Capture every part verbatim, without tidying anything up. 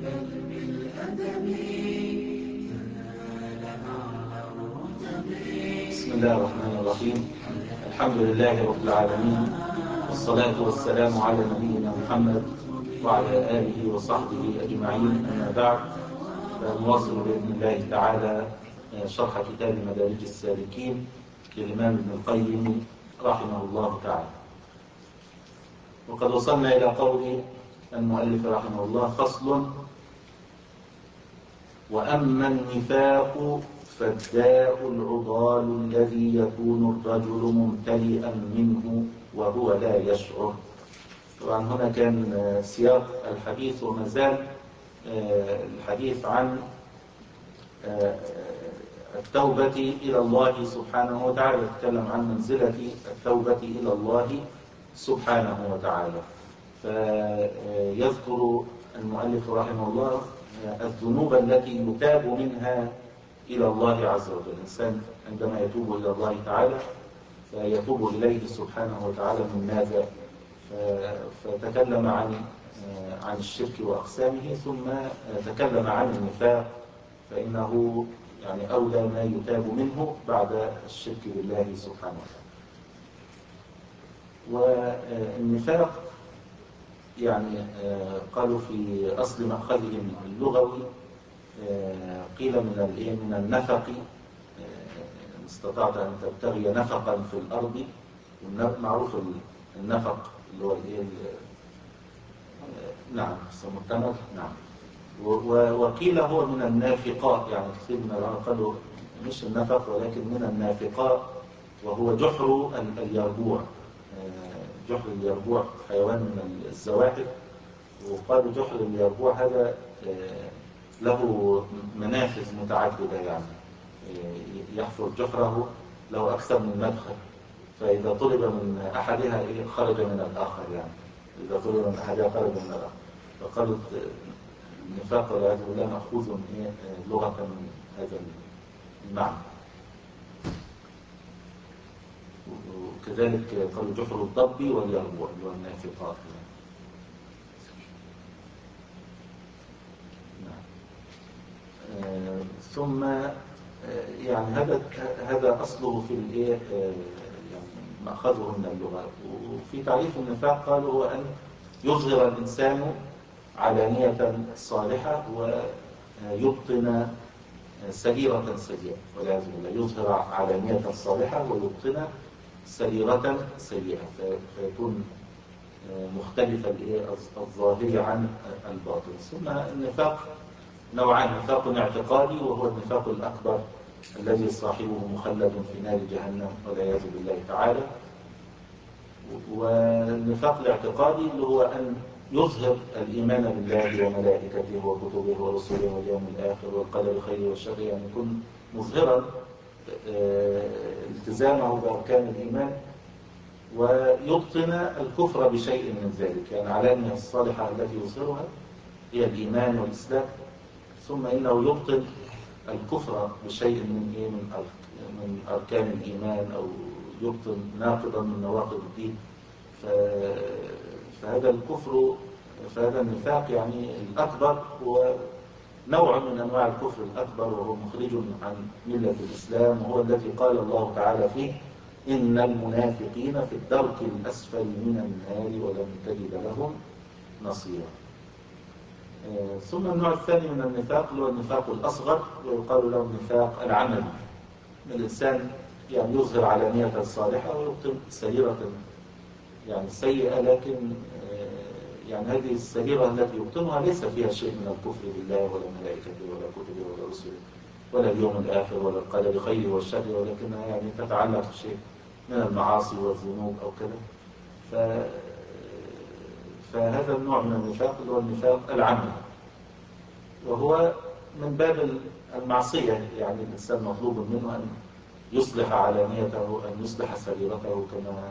بل بالأدب تنال أعلى الرتب. بسم الله الرحمن الرحيم. الحمد لله رب العالمين، والصلاة والسلام على نبينا محمد وعلى آله وصحبه أجمعين، أما بعد، فنواصل بإذن الله تعالى شرح كتاب مدارج السالكين للإمام ابن القيم رحمه الله تعالى. وقد وصلنا إلى قول المؤلف رحمه الله: فصل: وأما النفاق فالداء العضال الذي يكون الرجل ممتلئا منه وهو لا يشعر. طبعا هنا كان سياق الحديث وما زال الحديث عن التوبة إلى الله سبحانه وتعالى، يتكلم عن منزلة التوبة إلى الله سبحانه وتعالى. فيذكر المؤلف رحمه الله الذنوب التي يتاب منها إلى الله عز وجل. الإنسان عندما يتوب إلى الله تعالى فيتوب إليه سبحانه وتعالى من ماذا؟ فتكلم عن عن الشرك وأقسامه، ثم تكلم عن النفاق، فإنه يعني أولى ما يتاب منه بعد الشرك بالله سبحانه وتعالى. والنفاق يعني قالوا في أصل مأخذه اللغوي قيل من من النفق، استطعت أن تبتغي نفقا في الأرض، معروف النفق اللي هو الايه، نعم مستمر، نعم. وقيل هو من النافقاء، يعني كثير من العلماء قالوا مش النفق ولكن من النافقاء، وهو جحر اليربوع. جحر اليربوع حيوان من الزواحف، وقالوا جحر اليربوع هذا له منافذ متعددة، يعني يحفر جحره له أكثر من مدخل، فإذا طلب من أحدها خرج من الآخر، يعني إذا طلب من أحدها خرج من الآخر. فقالوا النفاق والعياذ بالله مأخوذ من لغة من هذا المعنى. وكذلك قالوا جحر الضب واليربوع اللي هو النافقات. آه ثم آه يعني هذا هذا أصله في الإيه، آه يعني مأخذه من اللغة. وفي تعريف النفاق قالوا هو أن يظهر الإنسان علانية صالحة ويبطن سريرة سيئة، والعياذ بالله. يظهر علانية صالحة ويبطن سريرة سيئة، فيكون مختلف الظاهر عن الباطن. ثم النفاق نوعان: نفاق اعتقادي وهو النفاق الأكبر الذي صاحبه مخلد في نار جهنم والعياذ بالله تعالى. والنفاق الاعتقادي اللي هو أن يظهر الإيمان بالله وملائكته وكتبه ورسله واليوم الآخر والقدر خيره والشر، يعني يكون مظهرا التزامه بأركان الإيمان، ويبطن الكفر بشيء من ذلك. يعني علامة الصالحة التي يظهرها هي الإيمان والإسلام، ثم إنه يبطن الكفر بشيء من إيه من أركان الإيمان، أو يبطن ناقضا من نواقض الدين. فهذا الكفر، فهذا النفاق يعني الأكبر هو نوع من أنواع الكفر الأكبر، وهو مخرج عن ملة الإسلام، وهو الذي قال الله تعالى فيه: إن المنافقين في الدرك الأسفل من النار ولن تجد لهم نصيرا. ثم النوع الثاني من النفاق هو النفاق الأصغر، ويقال له النفاق العملي. الإنسان يعني يظهر علانية صالحة ويبطن سريرة يعني سيئة، لكن يعني هذه السريرة التي يبطنها ليس فيها شيء من الكفر بالله ولا ملائكته ولا كتبه ولا رسله ولا اليوم الآخر ولا القدر خيره والشر، ولكنها يعني تتعلق بشيء من المعاصي والذنوب أو كذا. ف... فهذا النوع من النفاق اللي هو النفاق العملي، وهو من باب المعصية. يعني الإنسان مطلوب منه أن يصلح علانيته، أن يصلح سريرته كما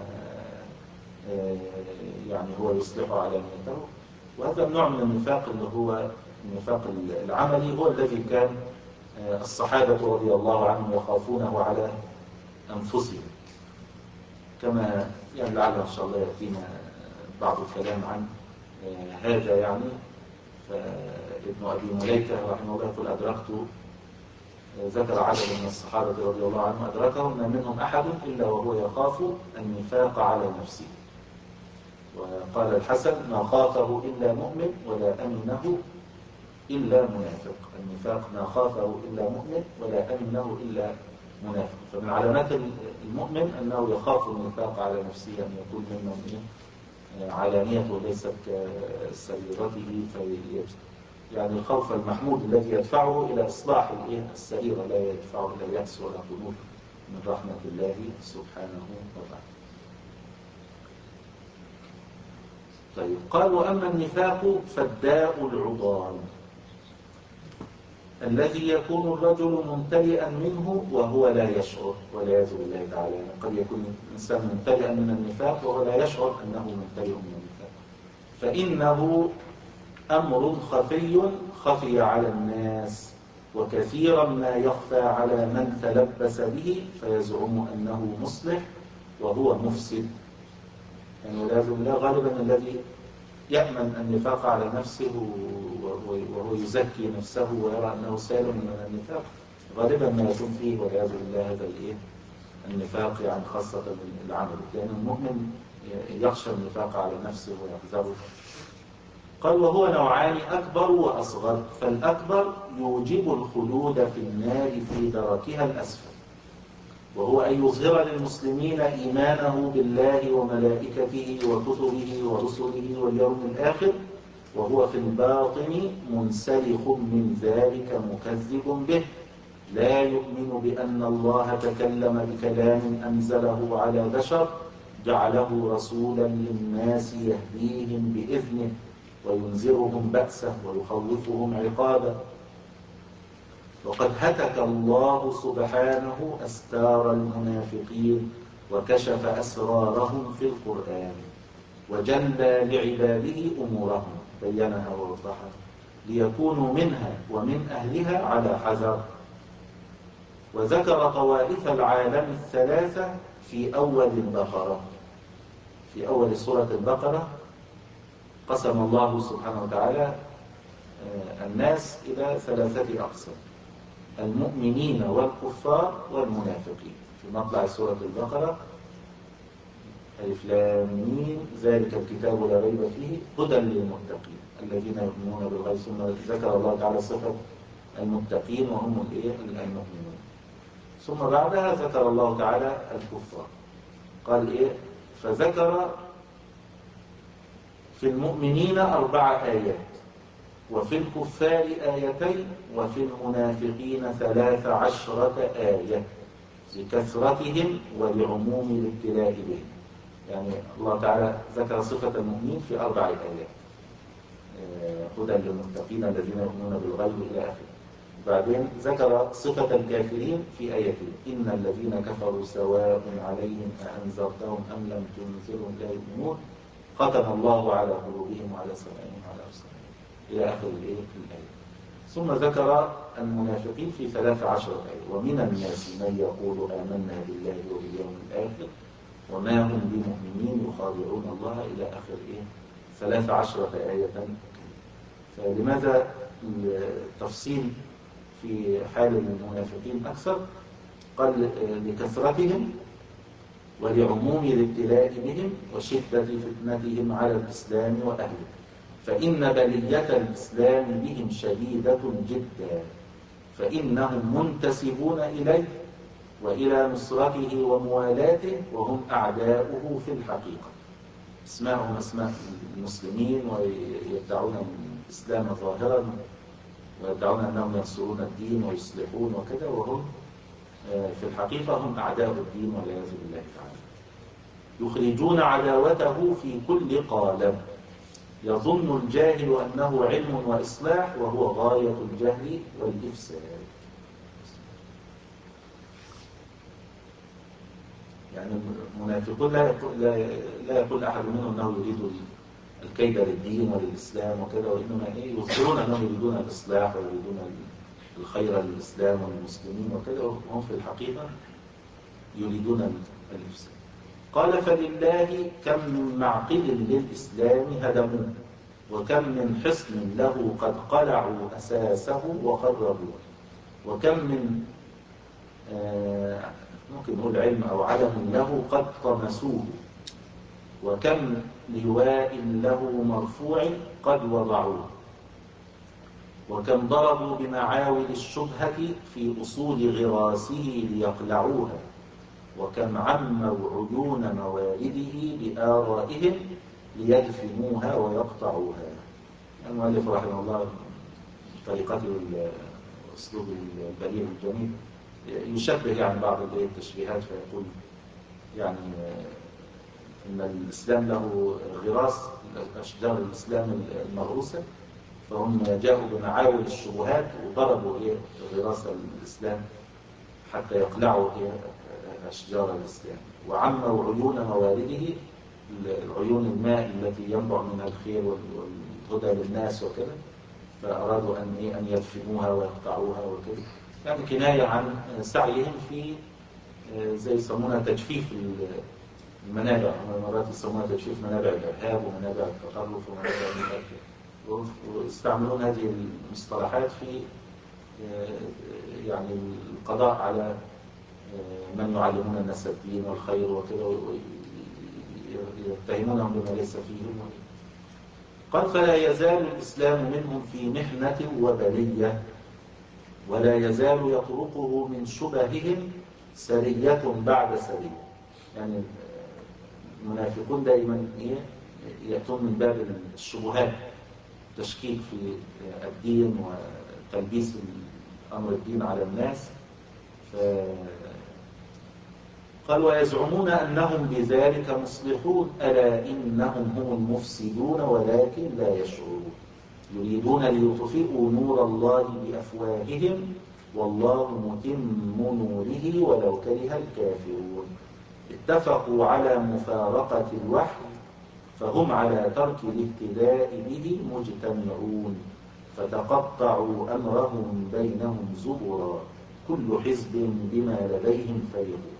يعني هو يصلح علانيته. وهذا النوع من النفاق اللي هو النفاق العملي هو الذي كان الصحابة رضي الله عنهم يخافونه على أنفسهم، كما يعني لعل إن شاء الله يأتينا بعض الكلام عن هذا. يعني فابن أبي مليكة رحمه الله يقول أدركت، ذكر عدد من الصحابة رضي الله عنهم أدركهم ما منهم أحد إلا وهو يخاف النفاق على نفسه. وقال الحسن ما خافه إلا مؤمن ولا أمنه إلا منافق. النفاق ما خافه إلا مؤمن ولا أمنه إلا منافق. فمن علامات المؤمن أنه يخاف النفاق على نفسه، أن يكون ممن علانيته ليست كسريرته، في يعني الخوف المحمود الذي يدفعه إلى إصلاح السريرة، لا يدفعه إلى اليأس ولا قنوط من رحمة الله سبحانه وتعالى. طيب، قال وأما النفاق فالداء العضال الذي يكون الرجل ممتلئا منه وهو لا يشعر، والعياذ بالله تعالى. يعني قد يكون الإنسان ممتلئا من النفاق وهو لا يشعر أنه ممتلئ من النفاق، فإنه أمر خفي خفي على الناس، وكثيرا ما يخفى على من تلبس به فيزعم أنه مصلح وهو مفسد. يعني والعياذ بالله غالبا الذي يأمن النفاق على نفسه وهو يزكي نفسه ويرى أنه سالم من النفاق غالبا ما يكون فيه والعياذ بالله هذا الإيه النفاق، يعني خاصة العمل، لأن المؤمن يخشى النفاق على نفسه ويحذره. قال وهو نوعان أكبر وأصغر، فالأكبر يوجب الخلود في النار في دركها الأسفل، وهو أن يظهر للمسلمين إيمانه بالله وملائكته وكتبه ورسله واليوم الآخر، وهو في الباطن منسلخ من ذلك مكذب به، لا يؤمن بأن الله تكلم بكلام أنزله على بشر جعله رسولا للناس يهديهم بإذنه وينذرهم بأسه ويخوفهم عقابه. وقد هتك الله سبحانه أستار المنافقين وكشف أسرارهم في القرآن، وجلى لعباده أمورهم بينها ووضحها ليكونوا منها ومن أهلها على حذر. وذكر طوائف العالم الثلاثة في أول البقرة. في أول سورة البقرة قسم الله سبحانه وتعالى الناس إلى ثلاثة أقسام: المؤمنين والكفار والمنافقين. في مطلع سورة البقرة ألف لام ميم ذلك الكتاب لا ريب فيه هدى للمتقين الذين يؤمنون بالغيب. ثم ذكر الله تعالى صفة المتقين وهم المؤمنون. ثم بعدها ذكر الله تعالى الكفار. قال إيه؟ فذكر في المؤمنين أربع آيات، وفي الكفار آيتين، وفي المنافقين ثلاث عشرة آية لكثرتهم ولعموم الابتلاء بهم. يعني الله تعالى ذكر صفة المؤمنين في أربع آيات: هدى للمتقين الذين يؤمنون بالغيب إلى آخره. بعدين ذكر صفة الكافرين في آيتين: إن الذين كفروا سواء عليهم أأنذرتهم أم لم تنذرهم لا يؤمنون ختم الله على قلوبهم وعلى سمعهم وعلى أبصارهم إلى آخر الآية. ثم ذكر المنافقين في ثلاث عشرة آية: ومن الناس من يقول آمنا بالله وباليوم الآخر وما هم بمؤمنين يخادعون الله إلى آخر إيه ثلاث عشرة آية. فلماذا التفصيل في حال المنافقين أكثر؟ قال لكثرتهم ولعموم الابتلاء بهم وشدة فتنتهم على الإسلام وأهله، فإن بلية الإسلام بهم شديدة جدا، فإنهم منتسبون إليه وإلى نصرته وموالاته وهم أعداؤه في الحقيقة. اسمائهم اسماء المسلمين ويدعون الإسلام ظاهرا ويدعون أنهم ينصرون الدين ويصلحون وكذا، وهم في الحقيقة هم أعداء الدين والعياذ بالله تعالى. يخرجون عداوته في كل قالب، يظن الجاهل أنه علم وإصلاح وهو غاية الجهل والإفساد. يعني المنافقون لا يقول, لا يقول أحد منهم أنه يريد الكيد للدين وللإسلام وكذا، وإنما يظهرون أنهم يريدون الإصلاح ويريدون الخير للإسلام والمسلمين وكذا، وهم في الحقيقة يريدون الإفساد. قال فلله كم من معقل للإسلام هدموه وكم من حصن له قد قلعوا أساسه وخربوه، وكم من آه ممكن نقول علم أو علم له قد طمسوه، وكم لواء له مرفوع قد وضعوه، وكم ضربوا بمعاول الشبهة في أصول غراسه ليقلعوها، وكم عموا عيون موالده بآرائهم ليدفنوها ويقطعوها. المؤلف رحمه الله طريقته الأسلوب البليغ الجميل يشبه يعني بعض التشبيهات، فيقول يعني إن الإسلام له غراس، أشجار الإسلام المغروسة، فهم جاءوا بمعاول الشبهات وضربوا إيه غراس الإسلام حتى يقلعوا إيه أشجار الإسلام، وعموا عيون موارده، العيون الماء التي ينبع منها الخير والهدى للناس وكذا، فأرادوا أن إيه أن يدفنوها ويقطعوها وكذا، يعني كناية عن سعيهم في زي يسمونها تجفيف المنابع، مرات يسمونها تجفيف منابع الإرهاب ومنابع التطرف ومنابع المنابع، ويستعملون هذه المصطلحات في يعني القضاء على من يعلمون الناس الدين والخير وكذا، ويتهمونهم بما ليس فيهم. قال فلا يزال الإسلام منهم في محنة وبلية، ولا يزال يطرقه من شبههم سرية بعد سرية. يعني المنافقون دائما يأتون من باب الشبهات، تشكيك في الدين وتلبيس أمر الدين على الناس. قال ويزعمون أنهم بذلك مصلحون، ألا إنهم هم المفسدون ولكن لا يشعرون، يريدون ليطفئوا نور الله بأفواههم والله متم نوره ولو كره الكافرون. اتفقوا على مفارقة الوحي فهم على ترك الاهتداء به مجتمعون، فتقطعوا أمرهم بينهم زبرا كل حزب بما لديهم فرحون.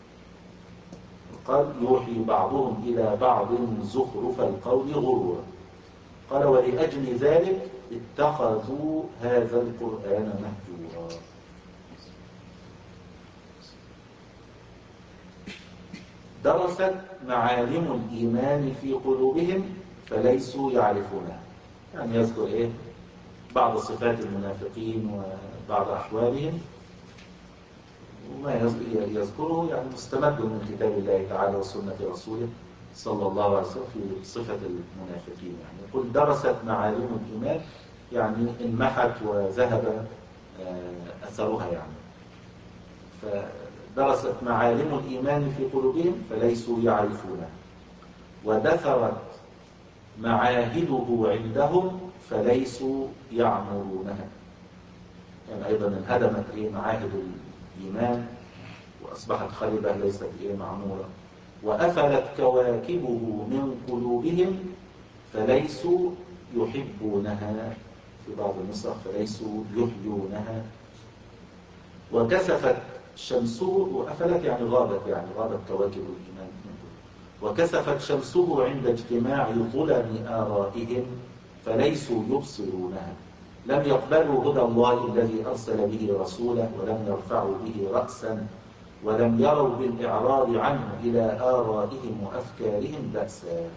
قال يوحي بعضهم إلى بعض زخرف القول غرورا. قال ولأجل ذلك اتخذوا هذا القرآن مهجورا. درست معالم الإيمان في قلوبهم فليسوا يعرفونها. يعني يذكر إيه بعض صفات المنافقين وبعض أحوالهم، وما يذكره يعني مستمد من كتاب الله تعالى وسنة رسوله صلى الله عليه وسلم في صفة المنافقين. يعني يقول درست معالم الإيمان، يعني انمحت وذهب أثرها، يعني فدرست معالم الإيمان في قلوبهم فليسوا يعرفونها، ودثرت معاهده عندهم فليسوا يعمرونها. يعني أيضا انهدمت إيه معاهد الإيمان وأصبحت خالبة ليست إيه معمورة، وأفلت كواكبه من قلوبهم فليسوا يحبونها، في بعض النسخ فليسوا يحيونها، وكسفت شمسه، وأفلت يعني غابت، يعني غابت كواكب الإيمان، وكسفت شمسه عند اجتماع ظلم آرائهم فليسوا يبصرونها، لم يقبلوا هدى الله الذي أرسل به رسوله، ولم يرفعوا به رأسا، ولم يروا بالإعراض عنه إلى آرائهم وأفكارهم بأسا.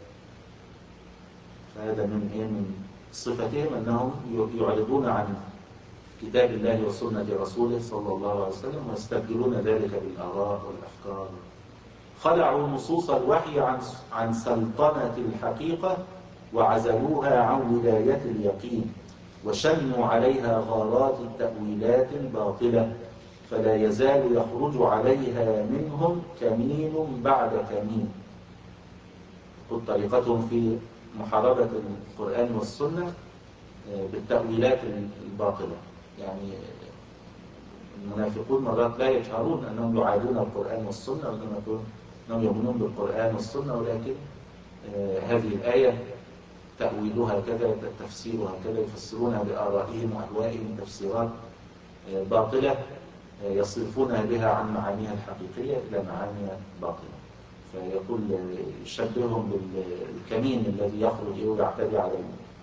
فهذا من من صفتهم أنهم يعرضون عن كتاب الله وسنة رسوله صلى الله عليه وسلم ويستبدلون ذلك بالآراء والأفكار. خلعوا نصوص الوحي عن عن سلطنة الحقيقة وعزلوها عن ولاية اليقين، وشنوا عليها غارات التأويلات الباطلة، فلا يزال يخرج عليها منهم كمين بعد كمين. قد طريقتهم في محاربة القرآن والسنة بالتأويلات الباطلة. يعني المنافقون مرات لا يجهرون أنهم يعادون القرآن والسنة وأنهم يؤمنون بالقرآن والسنة، ولكن هذه الآية تأويلها كذا، تفسيرها كذا، يفسرونها بآرائهم وأهوائهم تفسيرات باطلة يصرفونها بها عن معانيها الحقيقية إلى معاني باطلة. فيقول يشبههم بالكمين الذي يخرج ويعتدي على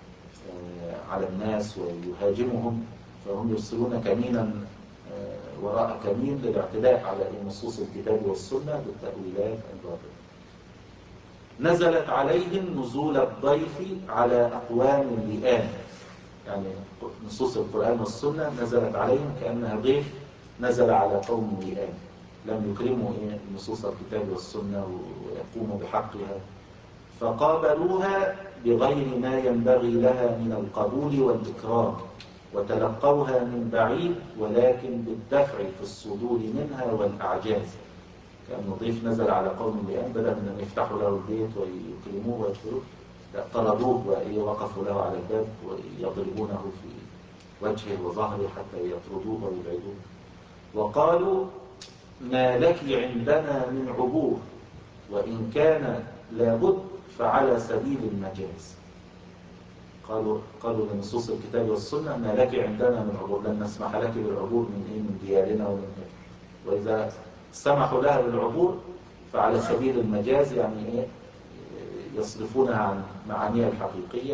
على الناس ويهاجمهم، فهم يرسلون كمينا وراء كمين للاعتداء على نصوص الكتاب والسنة بالتأويلات الباطلة. نزلت عليهم نزول الضيف على أقوام اللئام، يعني نصوص القرآن والسنة نزلت عليهم كأنها ضيف نزل على قوم لئام لم يكرموا نصوص الكتاب والسنة ويقوموا بحقها، فقابلوها بغير ما ينبغي لها من القبول والإكرام، وتلقوها من بعيد ولكن بالدفع في الصدور منها والأعجاز. كأنه ضيف نزل على قوم لئام، بدل من أن يفتحوا له البيت ويكرموه ويدخلوه، طردوه ووقفوا له على الباب ويضربونه في وجهه وظهره حتى يطردوه ويبعدوه. وقالوا ما لك عندنا من عبور، وإن كان لابد فعلى سبيل المجاز. قالوا قالوا لنصوص الكتاب والسنة ما لك عندنا من عبور، لن نسمح لك بالعبور من إيه من ديارنا ومن إيه. وإذا سمحوا لها بالعبور فعلى سبيل المجاز، يعني إيه يصرفونها عن معانيها الحقيقية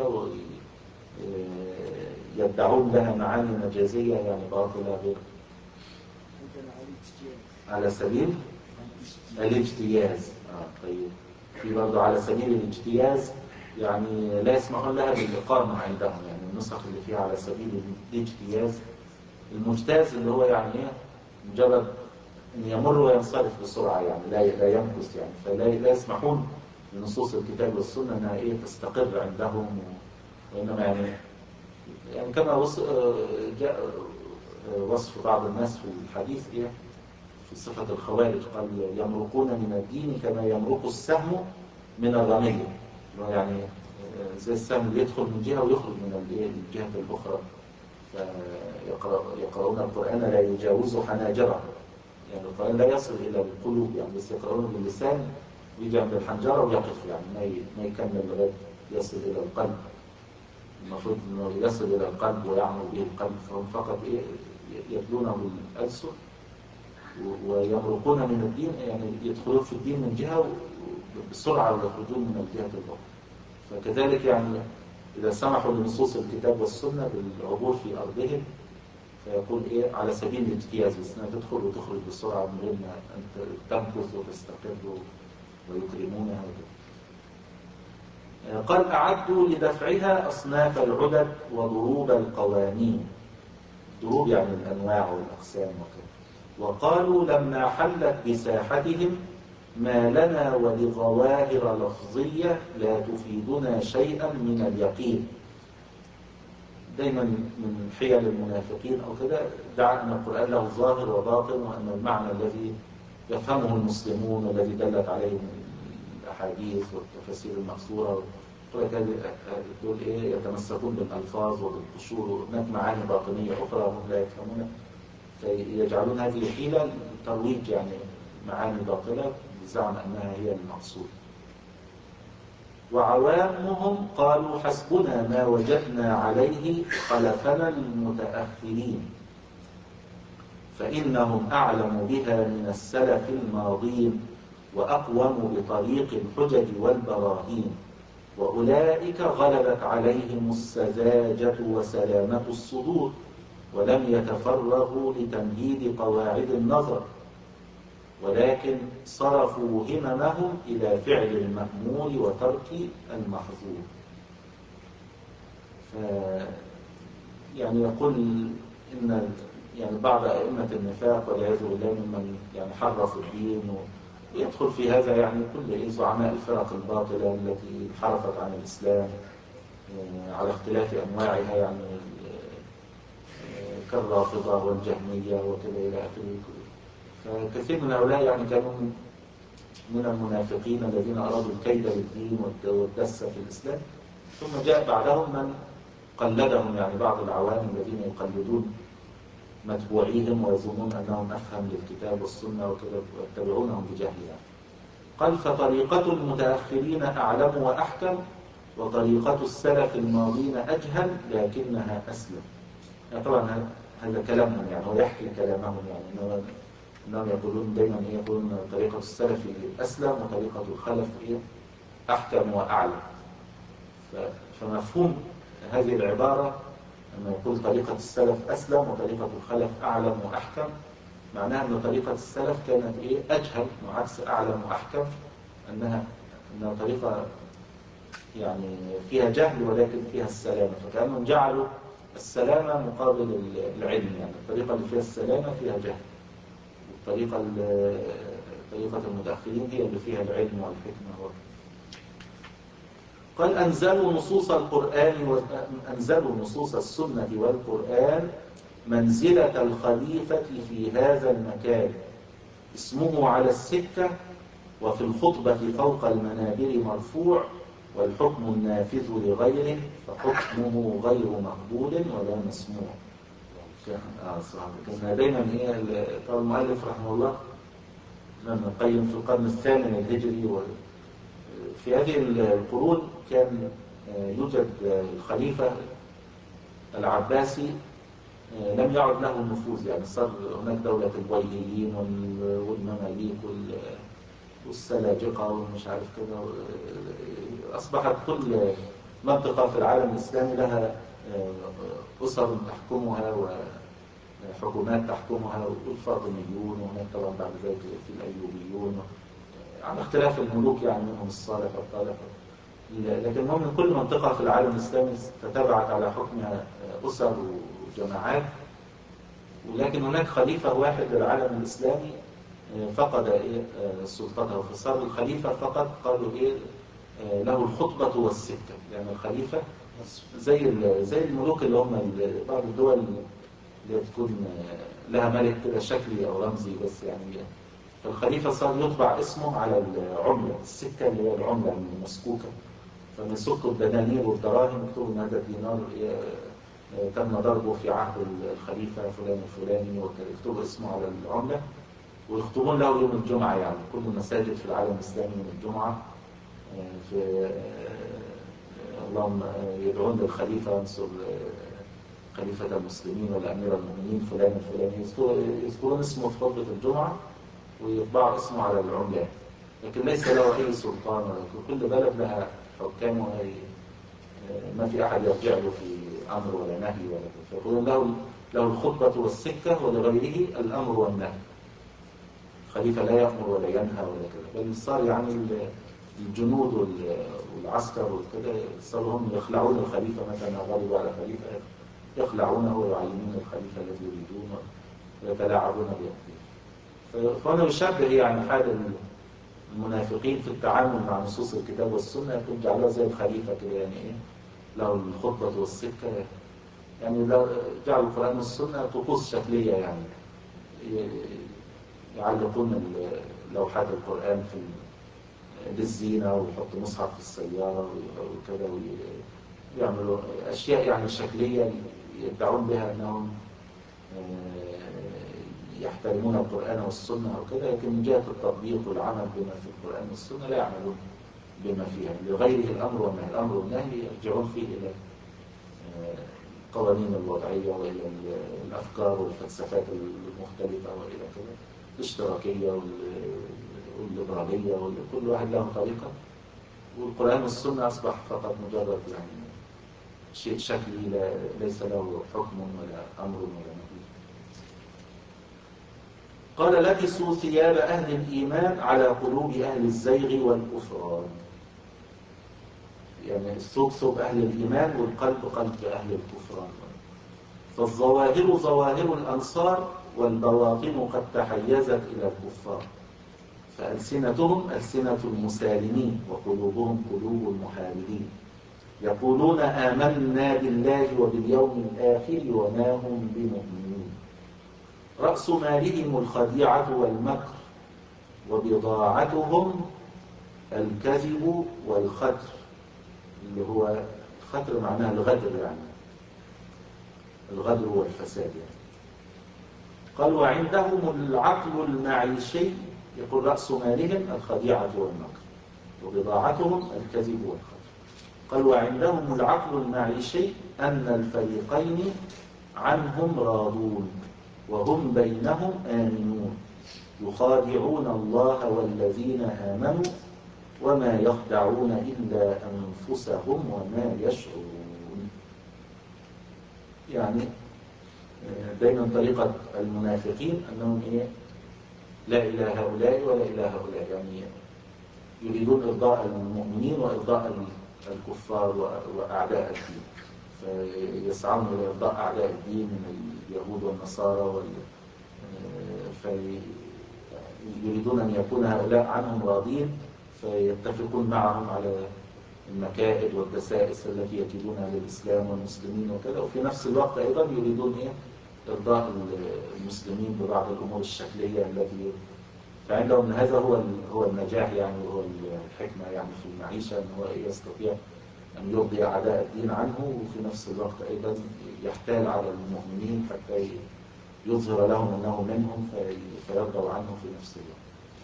ويدعون لها معاني مجازية يعني باطلة غير على سبيل الاجتياز. آه طيب في برضه على سبيل الاجتياز، يعني لا يسمحون لها بالإقامة عندهم، يعني النسخ اللي فيها على سبيل الاجتياز. المجتاز اللي هو يعني ايه مجرد ان يمر وينصرف بسرعة، يعني لا لا يمكث، يعني فلا لا يسمحون لنصوص الكتاب والسنة انها ايه تستقر عندهم، وانما يعني يعني كما جاء وصف بعض الناس في الحديث ايه في صفة الخوارج، قال يمرقون من الدين كما يمرق السهم من الرمية، يعني زي السهم اللي يدخل من جهة ويخرج من الجهة الأخرى. يقرؤون القرآن لا يجاوز حناجرهم، يعني القرآن لا يصل إلى القلوب، يعني بس يقرؤون باللسان ويجي عند الحنجرة ويقف، يعني ما يكمل لغاية يصل إلى القلب. المفروض أنه يصل إلى القلب ويعمل به القلب، فهم فقط إيه يتلونه بالألسن ويمرقون من الدين، يعني يدخلون في الدين من جهة بسرعة ويخرجون من الجهة الأخرى. فكذلك يعني إذا سمحوا لنصوص الكتاب والسنة بالعبور في أرضهم فيقول إيه على سبيل الاجتياز، بس أنها تدخل وتخرج بسرعة من غير ما أن تمكث وتستقر ويكرمونها. قال أعدوا لدفعها أصناف العدد وضروب القوانين، ضروب يعني الأنواع والأقسام وكذا. وقالوا لما حلت بساحتهم ما لنا ولظواهر لفظية لا تفيدنا شيئا من اليقين. دايما من حيل المنافقين أو كده دعا أن القرآن له ظاهر وباطن، وأن المعنى الذي يفهمه المسلمون والذي دلت عليه الأحاديث والتفاسير المقصورة تقول إيه يتمسكون بالألفاظ وبالقشور، هناك معاني باطنية أخرى هم لا يفهمونها، فيجعلون هذه حيلة لترويج يعني معاني باطلة بزعم أنها هي المقصود. وعوامهم قالوا حسبنا ما وجدنا عليه خلفنا المتأخرين، فإنهم أعلم بها من السلف الماضين وأقوم بطريق الحجج والبراهين، وأولئك غلبت عليهم السذاجة وسلامة الصدور، ولم يتفرغوا لتمهيد قواعد النظر، ولكن صرفوا هممهم إلى فعل المأمور وترك المحظور. ف يعني يقول إن يعني بعض أئمة النفاق والعياذ بالله ممن يعني حرفوا الدين، ويدخل في هذا يعني كل زعماء الفرق الباطلة التي حرفت عن الإسلام على اختلاف أنواعها، يعني كالرافضة والجهمية وكذا إلى آخره. فكثير من هؤلاء يعني كانوا من المنافقين الذين أرادوا الكيد بالدين والدس في الإسلام، ثم جاء بعدهم من قلدهم، يعني بعض العوام الذين يقلدون متبوعيهم ويظنون أنهم أفهم للكتاب والسنة وكذا ويتبعونهم بجهل. يعني قال فطريقة المتأخرين أعلم وأحكم، وطريقة السلف الماضين أجهل لكنها أسلم. يعني طبعا هذا كلامهم، يعني هو يحكي كلامهم، يعني إنهم يقولون دائما يقولون طريقة السلف أسلم وطريقة الخلف أحكم وأعلم. فمفهوم هذه العبارة لما يقول طريقة السلف أسلم وطريقة الخلف أعلم وأحكم، معناها أن طريقة السلف كانت إيه؟ أجهل، وعكس أعلم وأحكم أنها أنها طريقة يعني فيها جهل ولكن فيها السلامة، فكأنهم جعلوا السلامة مقابل العلم، يعني الطريقة اللي فيها السلامة فيها جهل، والطريقة طريقة المتأخرين هي اللي فيها العلم والحكمة. قال أنزلوا نصوص القرآن وأنزلوا نصوص السنة والقرآن منزلة الخليفة في هذا المكان، اسمه على السكة وفي الخطبة فوق المنابر مرفوع، والحكم النافذ لغيره فحكمه غير مقبول ولا مسموع. آه كان دايما هي المؤلف رحمه الله ابن القيم في القرن الثامن الهجري، في هذه القرون كان يوجد الخليفة العباسي لم يعد له النفوذ، يعني صار هناك دولة البويهيين والمماليك والسلاجقة والمش عارف كده، أصبحت كل منطقة في العالم الإسلامي لها أسر تحكمها وحكومات تحكمها، والفاطميون، وهناك طبعا بعد ذلك في الأيوبيون على اختلاف الملوك، يعني منهم الصالح والطالح، لكن المهم ان كل منطقة في العالم الإسلامي تتبعت على حكمها أسر وجماعات، ولكن هناك خليفة واحد للعالم الإسلامي فقد إيه سلطته، فصار الخليفة فقط قالوا إيه له الخطبة والسكة، يعني الخليفة زي زي الملوك اللي هم بعض الدول اللي تكون لها ملك كده شكلي أو رمزي بس، يعني فالخليفة صار يطبع اسمه على العملة، السكة اللي هي العملة المسكوكة، فمن يسكوا الدنانير والدراهم يكتبوا ان هذا الدينار تم ضربه في عهد الخليفة فلان الفلاني، ويكتبوا اسمه على العملة ويخطبون له يوم الجمعة، يعني كل المساجد في العالم الإسلامي يوم الجمعة في اللهم يدعون للخليفة انصر خليفة المسلمين ولا أمير المؤمنين فلان الفلاني، يذكرون اسمه في خطبة الجمعة ويطبع اسمه على العملات، لكن ليس له أي سلطان، كل بلد لها حكام، ما في أحد يرجع له في أمر ولا نهي ولا كذا، فيقولون له له الخطبة والسكة ولغيره الأمر والنهي، الخليفة لا يأمر ولا ينهى ولا كذا، بل صار يعني الجنود والعسكر وكذا صاروا هم يخلعون الخليفة، مثلا غضبوا على خليفة يخلعونه ويعينون الخليفة الذي يريدون ويتلاعبون بأمره. فأنا يشبه يعني حال المنافقين في التعامل مع نصوص الكتاب والسنة، يكون جعلها زي الخليفة كده، يعني إيه له الخطبة والسكة، يعني جعل القرآن والسنة طقوس شكلية، يعني يعلقون لوحات القرآن في للزينة ويحطوا مصحف في السيارة وكذا، ويعملوا أشياء يعني شكلية يدعون بها أنهم يحترمون القرآن والسنة أو كده، لكن من جهة التطبيق والعمل بما في القرآن والسنة لا يعملون بما فيها، لغيره الأمر والنهي، الأمر والنهي يرجعون فيه إلى القوانين الوضعية وإلى الأفكار والفلسفات المختلفة وإلى كده، الاشتراكية والليبرالية، وكل واحد له طريقة، والقرآن والسنة أصبح فقط مجرد يعني شيء شكلي ليس له حكم ولا أمر ولا نهي. قال لبسوا ثياب أهل الإيمان على قلوب أهل الزيغ والكفران، يعني الثوب ثوب أهل الإيمان والقلب قلب أهل الكفران، فالظواهر ظواهر الأنصار والبواطن قد تحيزت إلى الكفار، فألسنتهم ألسنة المسالمين وقلوبهم قلوب المحاربين، يقولون آمنا بالله وباليوم الآخر وما هم بمؤمنين، رأس مالهم الخديعة والمكر، وبضاعتهم الكذب والخدر، اللي هو الخدر معناه الغدر، يعني الغدر والفساد يعني. قال وعندهم العقل المعيشي، يقول رأس مالهم الخديعة والمكر وبضاعتهم الكذب والخدر. قال وعندهم العقل المعيشي أن الفريقين عنهم راضون وهم بينهم آمنون، يخادعون الله والذين آمنوا وما يخدعون إلا أنفسهم وما يشعرون. يعني دايما طريقة المنافقين أنهم إيه لا إله هؤلاء ولا إله هؤلاء، يعني يريدون إرضاء المؤمنين وإرضاء الكفار وأعداء الدين، فيسعون إلى إرضاء أعداء الدين من اليهود والنصارى وال... فيريدون أن يكون هؤلاء عنهم راضين، فيتفقون معهم على المكائد والدسائس التي يكيدونها للإسلام والمسلمين وكذا، وفي نفس الوقت أيضا يريدون إيه إرضاء المسلمين ببعض الأمور الشكلية التي، فعندهم هذا هو هو النجاح يعني، وهو الحكمة يعني في المعيشة، أن هو يستطيع أن يرضي أعداء الدين عنه، وفي نفس الوقت أيضا يحتال على المؤمنين حتى يظهر لهم أنه منهم فيرضوا عنه في نفس الوقت.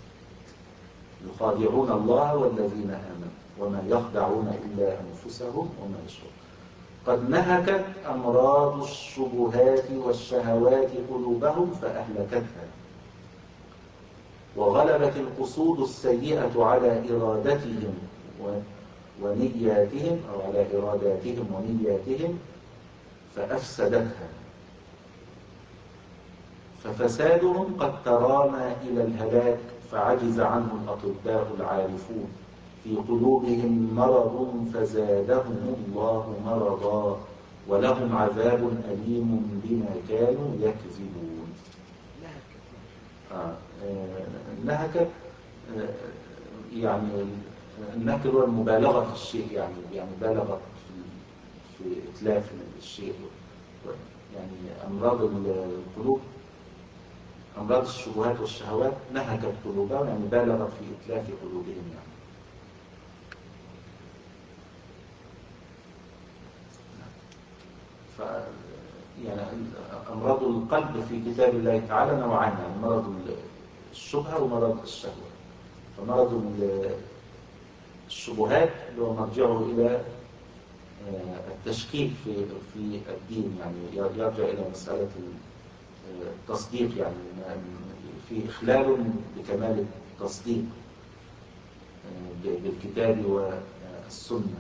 يخادعون الله والذين آمنوا وما يخدعون إلا أنفسهم وما يشعرون. قد نهكت أمراض الشبهات والشهوات قلوبهم فأهلكتها، وغلبت القصود السيئة على إرادتهم ونياتهم أو على إراداتهم ونياتهم فأفسدتها، ففسادهم قد ترامى إلى الهلاك، فعجز عنه الأطباء العارفون، في قلوبهم مرض فزادهم الله مرضا، ولهم عذاب أليم بما كانوا يكذبون. آه. آه. نهكت آه. يعني النكر هو المبالغة في الشيء، يعني يعني بالغت في, في إتلاف الشيء، يعني أمراض القلوب، أمراض الشبهات والشهوات نهكت قلوبهم، يعني بالغت في إتلاف قلوبهم يعني. ف يعني أمراض القلب في كتاب الله تعالى نوعان، يعني مرض الشبهة ومرض الشهوة. فمرض الشبهات اللي هو مرجعه إلى التشكيك في في الدين، يعني يرجع إلى مسألة التصديق، يعني في إخلال بكمال التصديق بالكتاب والسنة.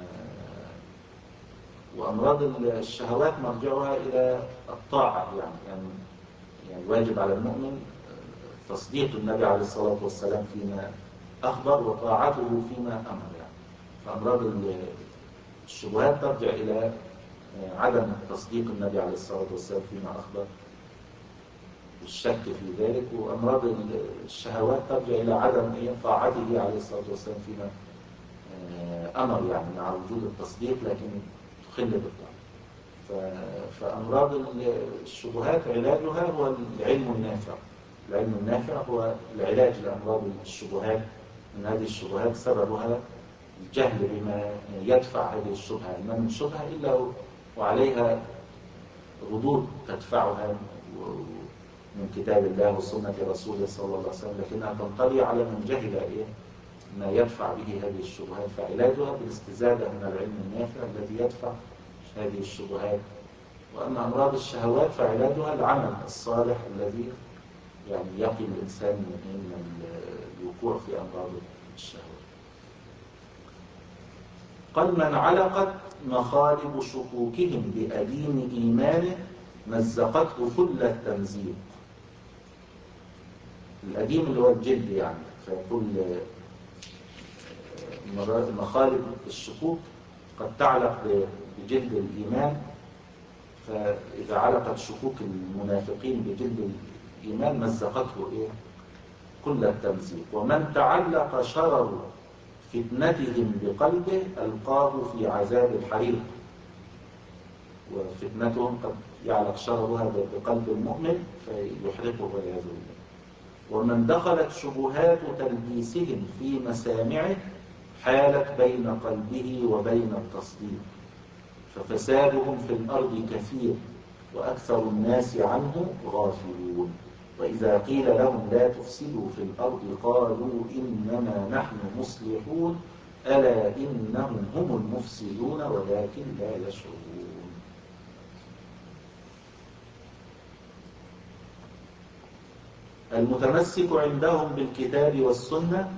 وأمراض الشهوات مرجعها إلى الطاعة، يعني يعني يعني واجب على المؤمن تصديق النبي عليه الصلاة والسلام فيما أخبر وطاعته فيما أمر يعني. فأمراض الشبهات ترجع إلى عدم تصديق النبي عليه الصلاة والسلام فيما أخبر والشك في ذلك، وأمراض الشهوات ترجع إلى عدم طاعته عليه الصلاة والسلام فيما أمر، يعني مع وجود التصديق لكن تخل بالطاعة. فأمراض الشبهات علاجها هو العلم النافع. العلم النافع هو العلاج لأمراض الشبهات، من هذه الشبهات سببها الجهل بما يدفع هذه الشبهة، ما من شبهة إلا وعليها ردود تدفعها من كتاب الله وسنة رسوله صلى الله عليه وسلم، لكنها تنطلي على من جهل إيه ما يدفع به هذه الشبهات، فعلاجها بالاستزادة من العلم النافع الذي يدفع هذه الشبهات. وأما أمراض الشهوات فعلاجها العمل الصالح الذي يعني يقي الإنسان من الوقوع في أمراض الشهوات. قال من علقت مخالب شكوكهم بأديم إيمانه مزقته كل التمزيق. الأديم اللي هو الجلد يعني، فكل مخالب الشكوك قد تعلق بجلد الإيمان، فإذا علقت شكوك المنافقين بجلد الإيمان مزقته إيه؟ كل التمزيق. ومن تعلق شرر فتنتهم بقلبه ألقاه في عذاب الحريق. وفتنتهم قد يعلق شررها بقلب المؤمن فيحرقه والعياذ بالله. ومن دخلت شبهات تلبيسهم في مسامعه حالت بين قلبه وبين التصديق، ففسادهم في الأرض كثير وأكثر الناس عنه غافلون. وإذا قيل لهم لا تفسدوا في الأرض قالوا إنما نحن مصلحون ألا إنهم هم المفسدون ولكن لا يشعرون. المتمسك عندهم بالكتاب والسنة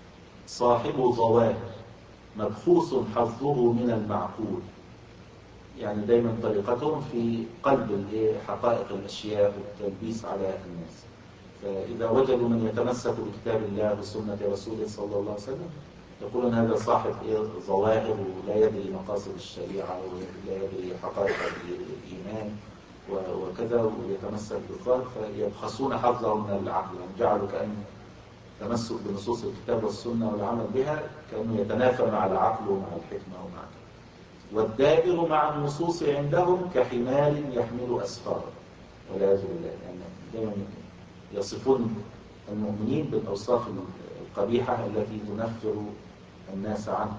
صاحب ظواهر مبخوص حظه من المعقول، يعني دايما طريقتهم في قلب حقائق الأشياء والتلبيس على الناس. فإذا وجدوا من يتمسك بكتاب الله وسنة رسوله صلى الله عليه وسلم يقولون هذا صاحب ظواهر ولا يدري مقاصد الشريعة ولا يدري حقائق الإيمان وكذا ويتمسك بالظاهر، فيبخسون حظه من العقل، يعني جعلوا كأن تمسك بنصوص الكتاب والسنة والعمل بها كأنه يتنافى مع العقل ومع الحكمة ومع كذا. والدائر مع النصوص عندهم كحمار يحمل أسفارا والعياذ بالله، يعني دائما يصفون المؤمنين بالأوصاف القبيحة التي تنفر الناس عنه.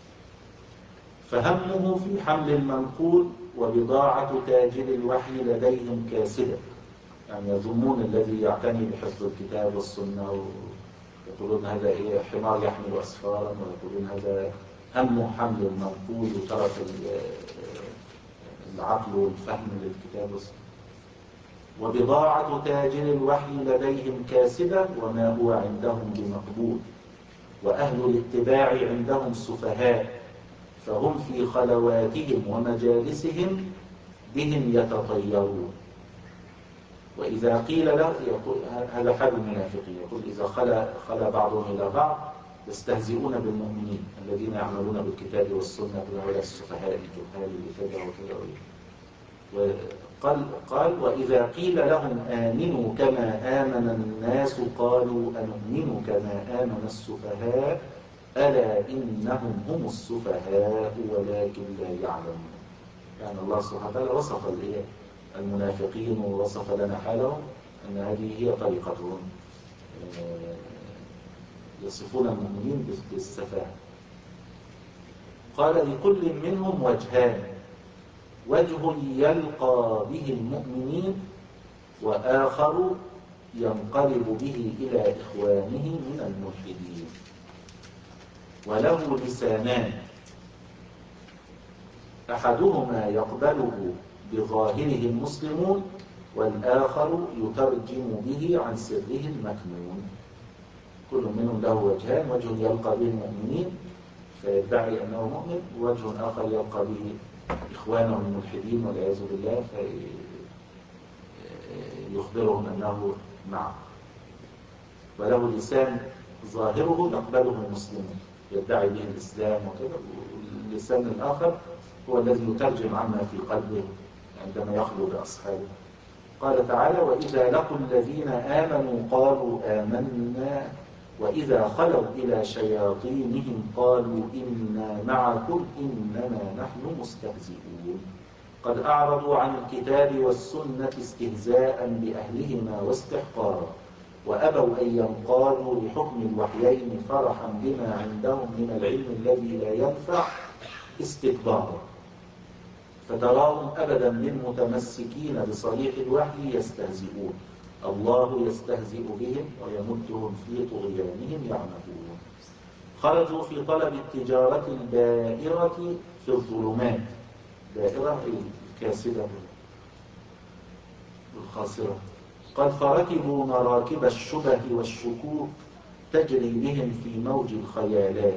فهمه في حمل المنقول وبضاعة تاجر الوحي لديهم كاسدة، يعني يظنون الذي يعتني بحفظ الكتاب والسنة ويقولون هذا إيه حمار يحمل أسفارا، ويقولون هذا همه حمل المنقول وترك العقل والفهم للكتاب والسنة. وبضاعة تاجر الوحي لديهم كاسدة وما هو عندهم بمقبول، وأهل الاتباع عندهم سفهاء، فهم في خلواتهم ومجالسهم بهم يتطيرون. وإذا قيل له يقول هذا حال المنافقين، يقول إذا خلا خلا بعضهم إلى بعض يستهزئون بالمؤمنين الذين يعملون بالكتاب والسنة ولا السفهاء الجهال كذا وكذا. وقال قال وإذا قيل لهم آمنوا كما آمن الناس قالوا أنؤمن كما آمن السفهاء ألا إنهم هم السفهاء ولكن لا يعلمون. يعني الله سبحانه وتعالى وصف المنافقين ووصف لنا حالهم أن هذه هي طريقتهم، يصفون المؤمنين بالسفاهة. قال لكل منهم وجهان، وجه يلقى به المؤمنين وآخر ينقلب به إلى إخوانه من الملحدين. وله لسانان، أحدهما يقبله بظاهره المسلمون والآخر يترجم به عن سره المكنون. كل منهم له وجهان، وجه يلقى به المؤمنين فيدعي أنه مؤمن، ووجه آخر يلقى به إخوانه الملحدين والعياذ بالله فيخبرهم أنه معه. وله لسان ظاهره يقبله المسلمون يدعي به الإسلام وكذا، واللسان الآخر هو الذي يترجم عما في قلبه عندما يخلو بأصحابه. قال تعالى وإذا لقوا الذين آمنوا قالوا آمنا وإذا خلوا إلى شياطينهم قالوا إنا معكم إنما نحن مستهزئون. قد أعرضوا عن الكتاب والسنة استهزاء بأهلهما واستحقارا، وأبوا أن ينقادوا لحكم الوحيين فرحا بما عندهم من العلم الذي لا ينفع استكبارا. فتراهم أبدا من متمسكين بصريح الوحي يستهزئون، الله يستهزئ بهم ويمدهم في طغيانهم يعمهون. خرجوا في طلب التجارة البائرة في الظلمات، بائرة الكاسدة الخاسرة. قد فركبوا مراكب الشبه والشكوك تجري بهم في موج الخيالات.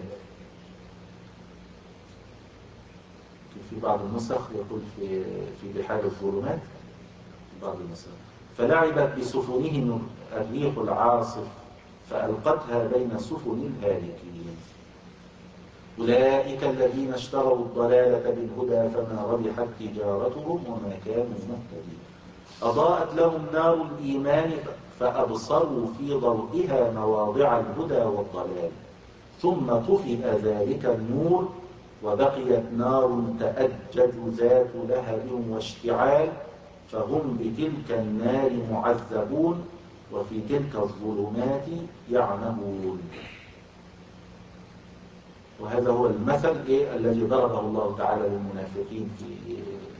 في بعض النسخ يقول في في بحار الظلمات بعض النسخ. فلعبت بسفنهم الريح العاصف فألقتها بين سفن الهالكين. أولئك الذين اشتروا الضلالة بالهدى فما ربحت تجارتهم وما كانوا مهتدين. أضاءت لهم نار الإيمان فأبصروا في ضوئها مواضع الهدى والضلال، ثم طفئ ذلك النور وبقيت نار تأجج ذات لهب واشتعال، فهم بتلك النار معذبون وفي تلك الظلمات يعمهون. وهذا هو المثل إيه الذي ضربه الله تعالى للمنافقين في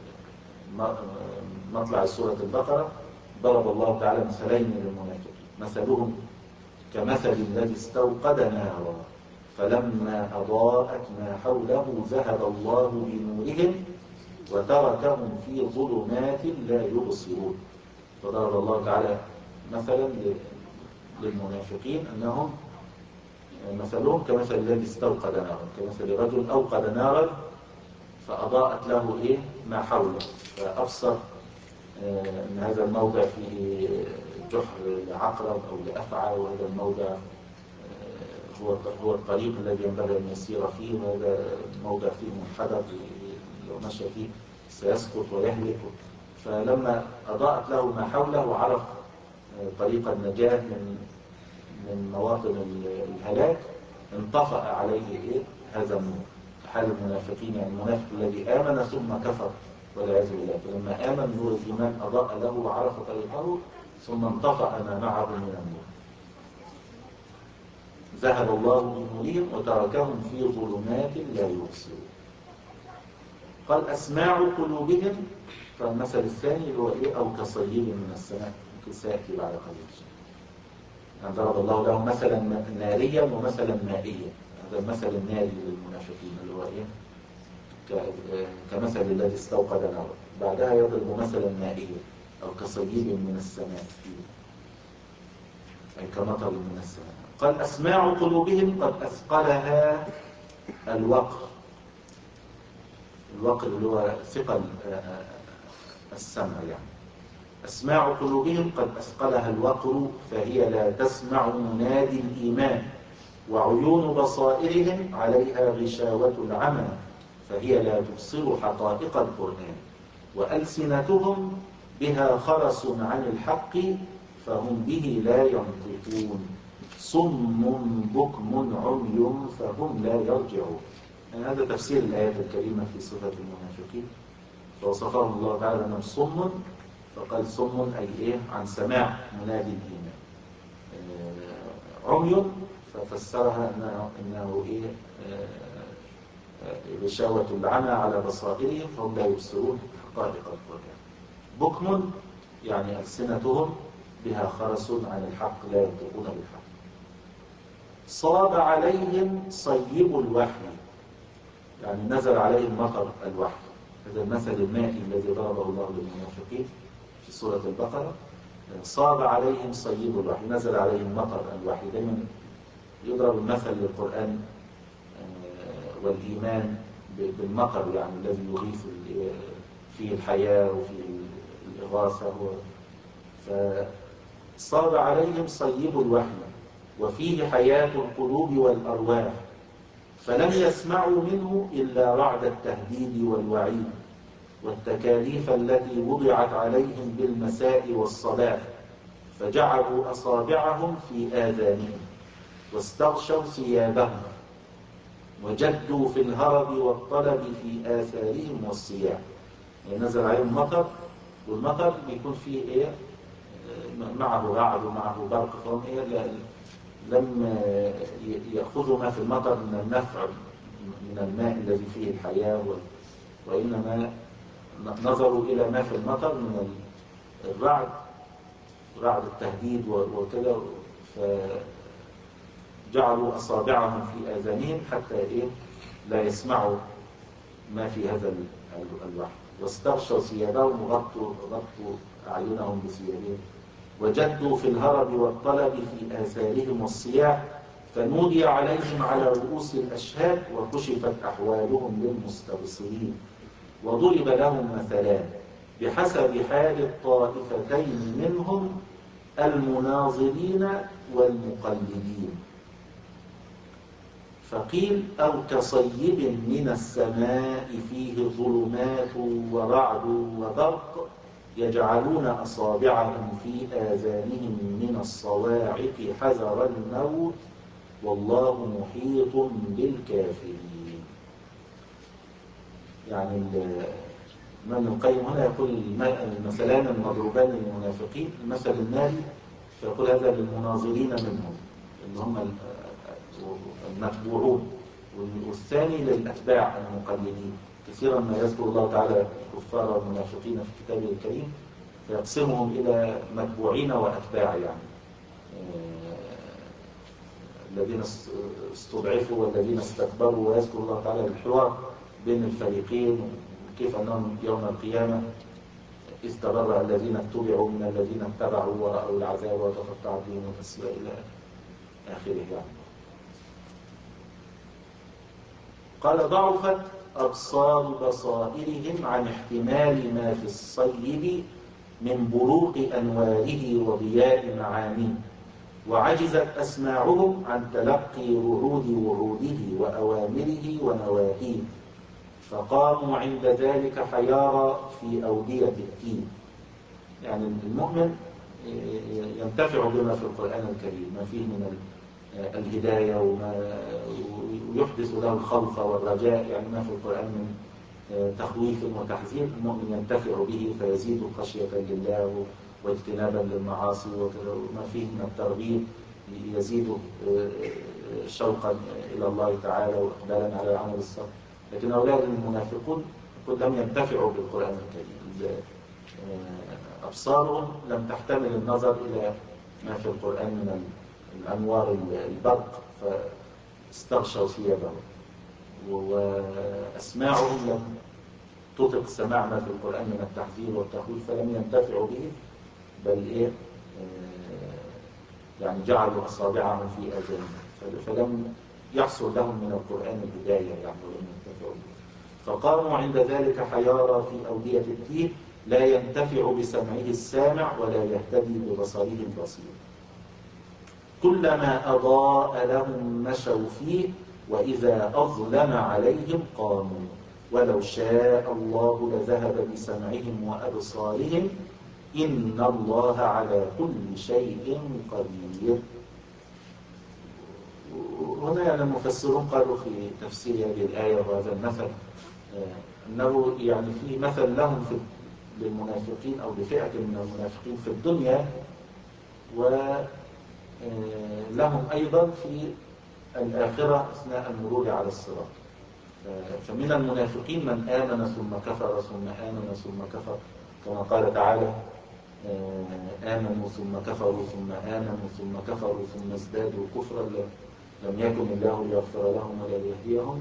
مطلع سورة البقرة. ضرب الله تعالى مثلين للمنافقين، مثلهم كمثل الذي استوقد نارا فلما أضاءت ما حوله ذهب الله بنورهم وتركهم في ظلمات لا يبصرون. فضرب الله تعالى مثلا للمنافقين أنهم مثلهم كمثل الذي استوقد نارا، كمثل رجل أوقد نارا فأضاءت له إيه ما حوله، فأبصر أن هذا الموضع فيه جحر لعقرب أو لأفعى، وهذا الموضع هو هو الطريق الذي ينبغي أن يسير فيه، وهذا الموضع فيه منحدر لو مشى فيه سيسقط ويهلك. فلما أضاءت له ما حوله وعرف طريق النجاة من من مواطن الهلاك، انطفأ عليه إيه هذا النور، حال المنافقين. يعني المنافق الذي آمن ثم كفر والعياذ بالله، فلما آمن نور الإيمان أضاء له وعرف طريقه، ثم انطفأ ما معه من النور. ذهب الله بنورهم وتركهم في ظلمات لا يبصرون. قال أسماع قلوبهم. فالمثل الثاني اللي هو إيه أو كصيب من السماء، ممكن سيأتي بعد قليل. يعني ضرب الله له مثلا ناريا ومثلا مائيا. هذا المثل الناري للمنافقين اللي هو إيه كمثل الذي استوقد نارا، بعدها يضرب مثلا مائيا أو كصيب من السماء، أي كمطر من السماء. قال أسماع قلوبهم قد أثقلها الوقر. الوقر اللي هو ثقل السمع يعني. أسماع قلوبهم قد أثقلها الوقر فهي لا تسمع منادي الإيمان، وعيون بصائرهم عليها غشاوة العمى فهي لا تبصر حقائق القرآن، وألسنتهم بها خرس عن الحق فهم به لا ينطقون، صم بكم عمي فهم لا يرجعون. يعني هذا تفسير الآيات الكريمة في صفة المنافقين. فوصفهم الله تعالى أنهم صم، فقال صم أي إيه عن سماع منادي الإيمان. عمي ففسرها أنه, إنه إيه غشاوة العمى على بصائرهم فهم لا يبصرون حقائق القرآن. بكم يعني ألسنتهم بها خرس عن الحق لا ينطقون بالحق. صاب عليهم صيب الوحي، يعني نزل عليهم مطر الوحي. هذا المثل المائي الذي ضربه الله للمنافقين في سورة البقرة. صاب عليهم صيب الوحي، نزل عليهم مطر الوحي. دائما يضرب المثل للقرآن والإيمان بالمطر، يعني الذي يغيث فيه الحياة وفيه الإغاثة. فصاب عليهم صيب الوحي وفيه حياة القلوب والأرواح، فلم يسمعوا منه إلا رعد التهديد والوعيد والتكاليف التي وضعت عليهم بالمساء والصباح، فجعلوا أصابعهم في آذانهم واستغشوا ثيابهم وجدوا في الهرب والطلب في آثارهم والصياح. يعني نزل عليهم مطر، والمطر بيكون فيه إيه معه رعد ومعه برق، فهم إيه لم يأخذوا ما في المطر من النفع من الماء الذي فيه الحياة، وإنما نظروا إلى ما في المطر من الرعد، رعد التهديد وكذا، فجعلوا أصابعهم في آذانهم حتى إيه لا يسمعوا ما في هذا الوحي، واستغشوا ثيابهم وغطوا غطوا أعينهم بثيابهم، وجدوا في الهرب والطلب في آثارهم والصياح، فنودي عليهم على رؤوس الأشهاد وكشفت أحوالهم للمستبصرين، وضرب لهم مثلان بحسب حال الطائفتين منهم المناظرين والمقلدين. فقيل أو كصيب من السماء فيه ظلمات ورعد وبرق يجعلون أصابعهم في آذانهم من الصواعق حذر الموت والله محيط بالكافرين. يعني الإمام القيم هنا يقول المثلان المضروبان للمنافقين، المثل الناري فيقول هذا للمناظرين منهم اللي هم المتبوعون، والثاني للأتباع المقلدين. كثيرا ما يذكر الله تعالى الكفار والمنافقين في كتابه الكريم فيقسمهم إلى متبوعين وأتباع، يعني الذين استضعفوا والذين استكبروا، ويذكر الله تعالى الحوار بين الفريقين كيف أنهم يوم القيامة إذ تبرأ الذين اتبعوا من الذين اتبعوا ورأوا العذاب وتقطعت بهم الأسباب إلى آخره. يعني قال ضعفت أبصار بصائرهم عن احتمال ما في الصيب من بروق أنواره وضياء معانيه، وعجزت أسماعهم عن تلقي رعود وعوده وأوامره ونواهيه، فقاموا عند ذلك حيارى في أودية الدين. يعني المؤمن ينتفع بما في القرآن الكريم، ما فيه من الهداية وما ويحدث له الخوف والرجاء، يعني ما في القرآن من تخويف وتحذير المؤمن ينتفع به فيزيد خشية لله واجتنابا للمعاصي، وما فيه من الترغيب يزيد شوقا إلى الله تعالى وإقبالا على العمل الصالح. لكن أولاد المنافقون قد لم ينتفعوا بالقرآن الكريم، أبصارهم لم تحتمل النظر إلى ما في القرآن من الأنوار البرق فاستغشوا ثيابهم، وأسماعهم لم تطق سماع ما في القرآن من التحذير والتخويف فلم ينتفعوا به، بل إيه يعني جعلوا أصابعهم في آذانهم فلم يحصل لهم من القرآن الهداية، يعني ولم ينتفعوا به. فقاموا عند ذلك حيارى في أودية الدين، لا ينتفع بسمعه السامع ولا يهتدي ببصره البصير. كلما أضاء لهم مشوا فيه، وإذا أظلم عليهم قاموا، ولو شاء الله لذهب بسمعهم وأبصارهم إن الله على كل شيء قدير. هنا يعني المفسرون قالوا في تفسير هذه الآية وهذا المثل أنه يعني في مثل لهم في للمنافقين أو لفئة من المنافقين في الدنيا، ولهم أيضا في الآخرة أثناء المرور على الصراط. فمن المنافقين من آمن ثم كفر ثم آمن ثم كفر، كما قال تعالى آمنوا ثم كفروا ثم آمنوا ثم كفروا ثم ازدادوا كفرا لم يكن الله ليغفر لهم ولا ليهديهم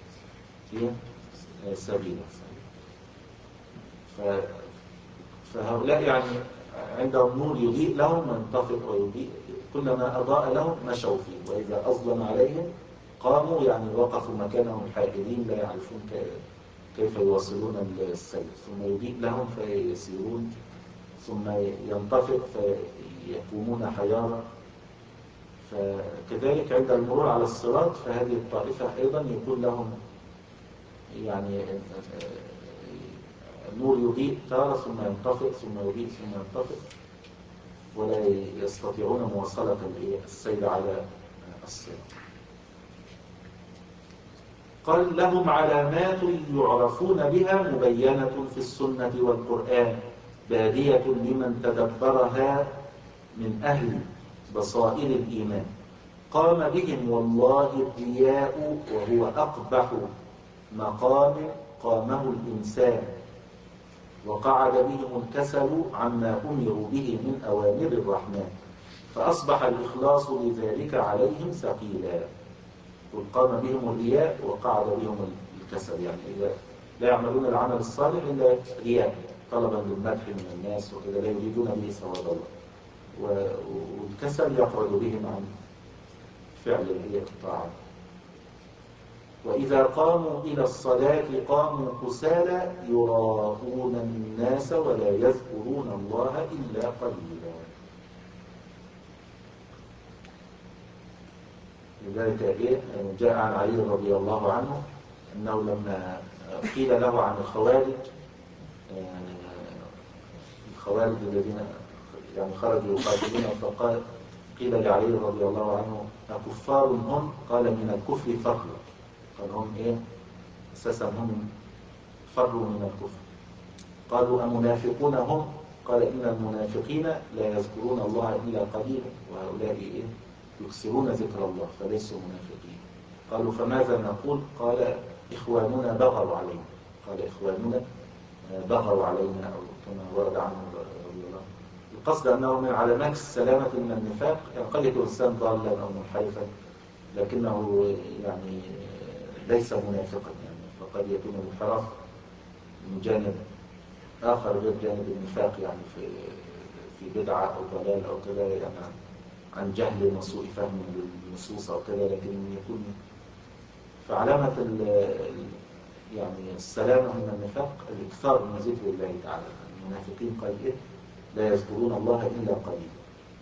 سبيلا. فهؤلاء يعني عندهم نور يضيء لهم وينطفئ ويضيء، كلما أضاء لهم مشوا فيه، وإذا أظلم عليهم قاموا، يعني وقفوا مكانهم حائرين لا يعرفون كيف يواصلون السير، ثم يضيء لهم فيسيرون، ثم ينطفئ فيقومون حيارى. فكذلك عند المرور على الصراط فهذه الطائفة أيضا يكون لهم يعني النور يضيء تارة ثم ينطفئ ثم يضيء ثم ينطفئ، ولا يستطيعون مواصلة السير على الصراط. قال لهم علامات يعرفون بها مبينة في السنة والقرآن، بادية لمن تدبرها من أهل بصائر الإيمان. قام بهم والله الرياء وهو أقبح مقام قامه الإنسان، وقعد بهم الكسل عما أمروا به من أوامر الرحمن، فأصبح الإخلاص لذلك عليهم ثقيلا. قام بهم الرياء وقعد بهم الكسل، يعني إذا لا يعملون العمل الصالح إلا رياء طلبا للمدح من الناس وكذا، لا يريدون به ثواب الله، والكسل يقعد بهم عن فعل الطاعات. وإذا قاموا إلى الصلاة قاموا كسالى يراءون الناس ولا يذكرون الله إلا قليلا. لذلك جاء عن علي رضي الله عنه أنه لما قيل له عن الخوارج، الخوارج الذين يعني خرجوا يقاتلون، فقال قيل لعلي رضي الله عنه أكفار هم؟ قال من الكفر فروا. قال هم إيه؟ أساسا هم فروا من الكفر. قالوا أمنافقون هم؟ قال إن المنافقين لا يذكرون الله إلا قليلا، وهؤلاء إيه؟ يكسرون ذكر الله فليسوا منافقين. قالوا فماذا نقول؟ قال إخواننا بغوا علينا. قال إخواننا بغوا علينا، أو كما ورد عنه رضي الله. القصد أنه من علامات السلامة من النفاق، يعني قد يكون الإنسان ضالا أو منحرفا لكنه يعني ليس منافقا، يعني فقد يكون الانحراف من جانب آخر غير جانب النفاق، يعني في في بدعة أو ضلال أو كذا، يعني عن جهل وسوء فهم للنصوص أو كذا، لكن يكون فعلامة يعني السلامة من النفاق الإكثار من ذكر الله تعالى. المنافقين قال إيه؟ لا يذكرون الله إلا قليلا.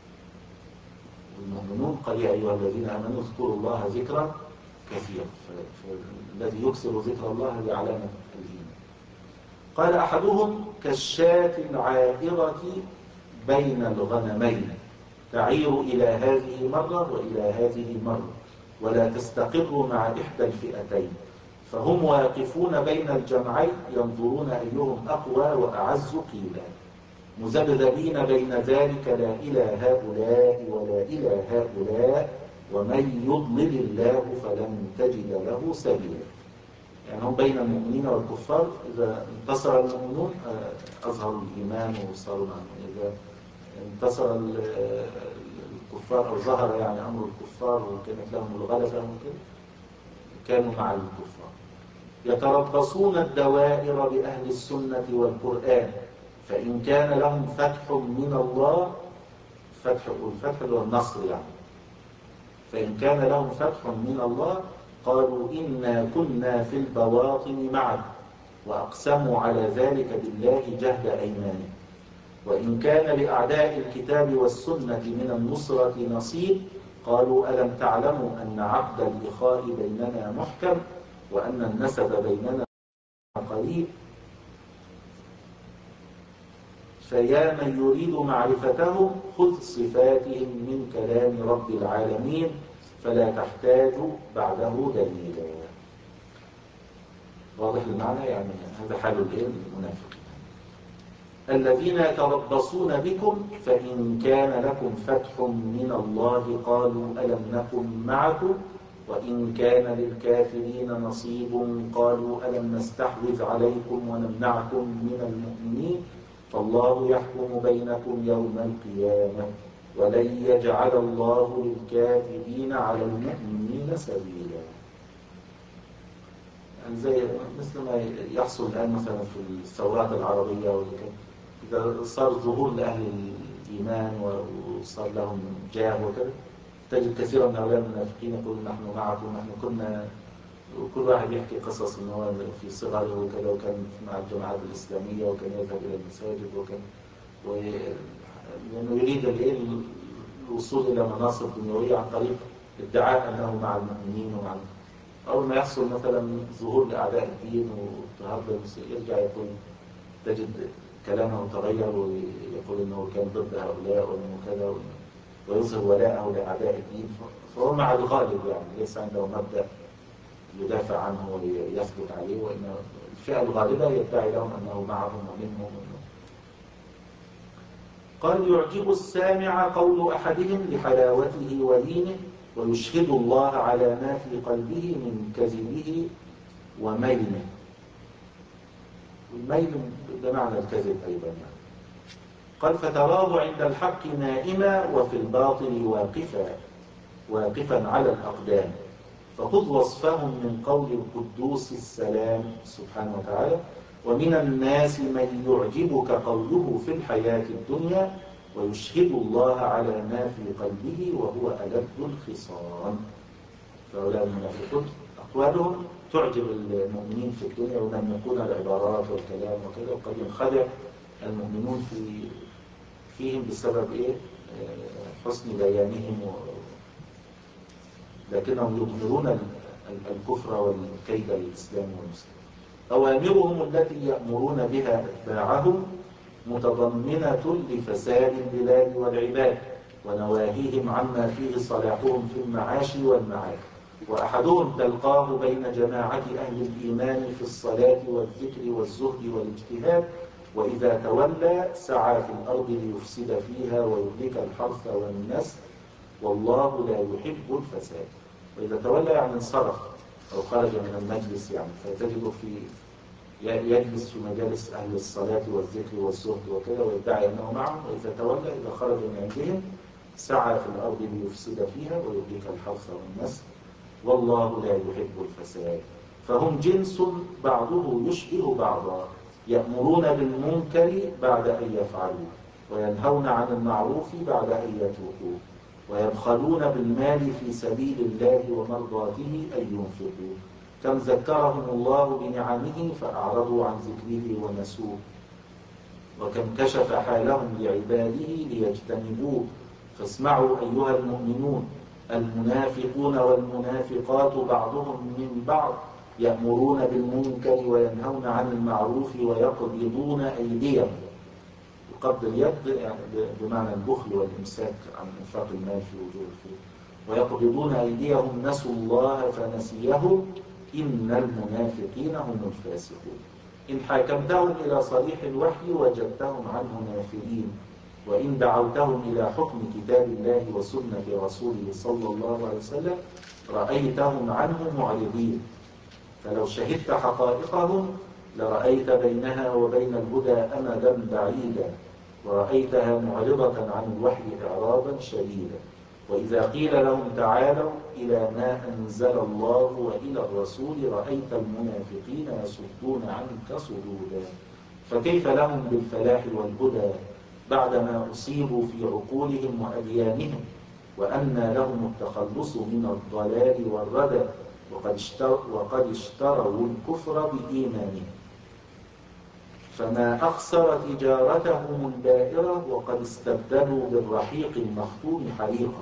المؤمنون قال يا أيها الذين آمنوا اذكروا الله ذكرا كثيرا. فالذي يكثر ذكر الله هذه علامة الإيمان. قال أحدهم كالشاة العائرة بين الغنمين، تعير إلى هذه مرة وإلى هذه مرة، ولا تستقر مع إحدى الفئتين، فهم واقفون بين الجمعين ينظرون أيهم أقوى وأعز قيلا، مذبذبين بين ذلك لا إلى هؤلاء ولا إلى هؤلاء، ومن يضلل الله فلن تجد له سبيلا. يعني هم بين المؤمنين والكفار، إذا انتصر المؤمنون أظهروا الإيمان وصاروا معهم، إذا انتصر الكفار أو ظهر يعني أمر الكفار وكانت لهم الغلبة ممكن كانوا مع الكفار. يتربصون الدوائر بأهل السنة والقرآن، فإن كان لهم فتح من الله، فتح والفتح هو النصر يعني، فإن كان لهم فتح من الله قالوا إنا كنا في البواطن معه، وأقسموا على ذلك بالله جهد أيمانهم. وإن كان لأعداء الكتاب والسنة من النصرة نصيب قالوا ألم تعلموا أن عقد الإخاء بيننا محكم، وأن النسب بيننا قريب، فيا من يريد معرفتهم خذ صفاتهم من كلام رب العالمين، فلا تحتاج بعده دليلا. واضح المعنى؟ يعني هذا حال المنافق. الذين يتربصون بكم فإن كان لكم فتح من الله قالوا ألم نكن معكم، وإن كان للكافرين نصيب قالوا ألم نستحوذ عليكم ونمنعكم من المؤمنين، فالله يحكم بينكم يوم القيامة، ولن يجعل الله للكافرين على المؤمنين سبيلا. يعني زي مثل ما يحصل الآن مثلا في الثورات العربية والكلام، إذا صار ظهور لأهل الإيمان وصار لهم جاه وكذا، تجد كثيرا من هؤلاء المنافقين يقولون نحن معكم، نحن كنا، وكل واحد يحكي قصص إنه هو في صغره وكذا وكان مع الجماعات الإسلامية وكان يذهب إلى المساجد وكان و... لأنه يريد الإيه الوصول إلى مناصب دنيوية عن طريق ادعاء أنه مع المؤمنين ومع أول ما يحصل مثلا ظهور لأعداء الدين واضطهاد للمسلمين يرجع يقول، تجد كلامه تغير ويقول انه كان ضد هؤلاء وانه كذا، ويظهر ولاءه لاعداء الدين، فهو مع الغالب يعني ليس عنده مبدا يدافع عنه ويثبت عليه، وان الفئه الغالبه يدعي لهم انه معهم ومنهم. قال يعجب السامع قول احدهم لحلاوته ولينه، ويشهد الله على ما في قلبه من كذبه وميله. والميل بمعنى الكذب أيضا يعني. قال فتراه عند الحق نائما وفي الباطل واقفا واقفا على الأقدام، فخذ وصفهم من قول القدوس السلام سبحانه وتعالى، ومن الناس من يعجبك قوله في الحياة الدنيا ويشهد الله على ما في قلبه وهو ألد الخصام. فهؤلاء المنافقون أقوالهم تعجب المؤمنين في الدنيا وينمقون العبارات والكلام وكذا، وقد ينخدع المؤمنون في فيهم بسبب إيه؟ حسن بيانهم و... لكنهم يظهرون الكفر والكيد للإسلام والمسلمين. أوامرهم التي يأمرون بها أتباعهم متضمنة لفساد البلاد والعباد، ونواهيهم عما فيه صلاحهم في المعاش والمعاد. وأحدهم تلقاه بين جماعة أهل الإيمان في الصلاة والذكر والزهد والاجتهاد، وإذا تولى سعى في الأرض ليفسد فيها ويهلك الحرث والنسل، والله لا يحب الفساد. وإذا تولى يعني انصرف أو خرج من المجلس يعني، فتجد في يجلس في مجالس أهل الصلاة والذكر والزهد وكذا ويدعي أنه معهم، وإذا تولى إذا خرج من عندهم سعى في الأرض ليفسد فيها ويهلك الحرث والنسل، والله لا يحب الفساد. فهم جنس بعضه يشبه بعضا، يأمرون بالمنكر بعد أن يفعلوا، وينهون عن المعروف بعد أن يتركوه، ويبخلون بالمال في سبيل الله ومرضاته أن ينفقوا، كم ذكرهم الله بنعمه فأعرضوا عن ذكره ونسوه، وكم كشف حالهم لعباده ليجتنبوه. فاسمعوا أيها المؤمنون، المنافقون والمنافقات بعضهم من بعض يأمرون بالمنكر وينهون عن المعروف ويقبضون أيديهم. قبض اليد يعني بمعنى البخل والإمساك عن إنفاق المال في وجوه الخير. ويقبضون أيديهم نسوا الله فنسيهم إن المنافقين هم الفاسقون. إن حاكمتهم إلى صريح الوحي وجدتهم عنه نافلين، وإن دعوتهم إلى حكم كتاب الله وسنة رسوله صلى الله عليه وسلم رأيتهم عنه معرضين. فلو شهدت حقائقهم لرأيت بينها وبين الهدى أمدا بعيدا، ورأيتها معرضة عن الوحي إعراضا شديدا. وإذا قيل لهم تعالوا إلى ما أنزل الله وإلى الرسول رأيت المنافقين يصدون عنك صدودا. فكيف لهم بالفلاح والهدى بعدما أصيبوا في عقولهم وأديانهم، وأنى لهم التخلص من الضلال والردى، وقد اشتروا, وقد اشتروا الكفر بإيمانهم. فما أخسر تجارتهم البائرة وقد استبدلوا بالرحيق المختوم حريقا.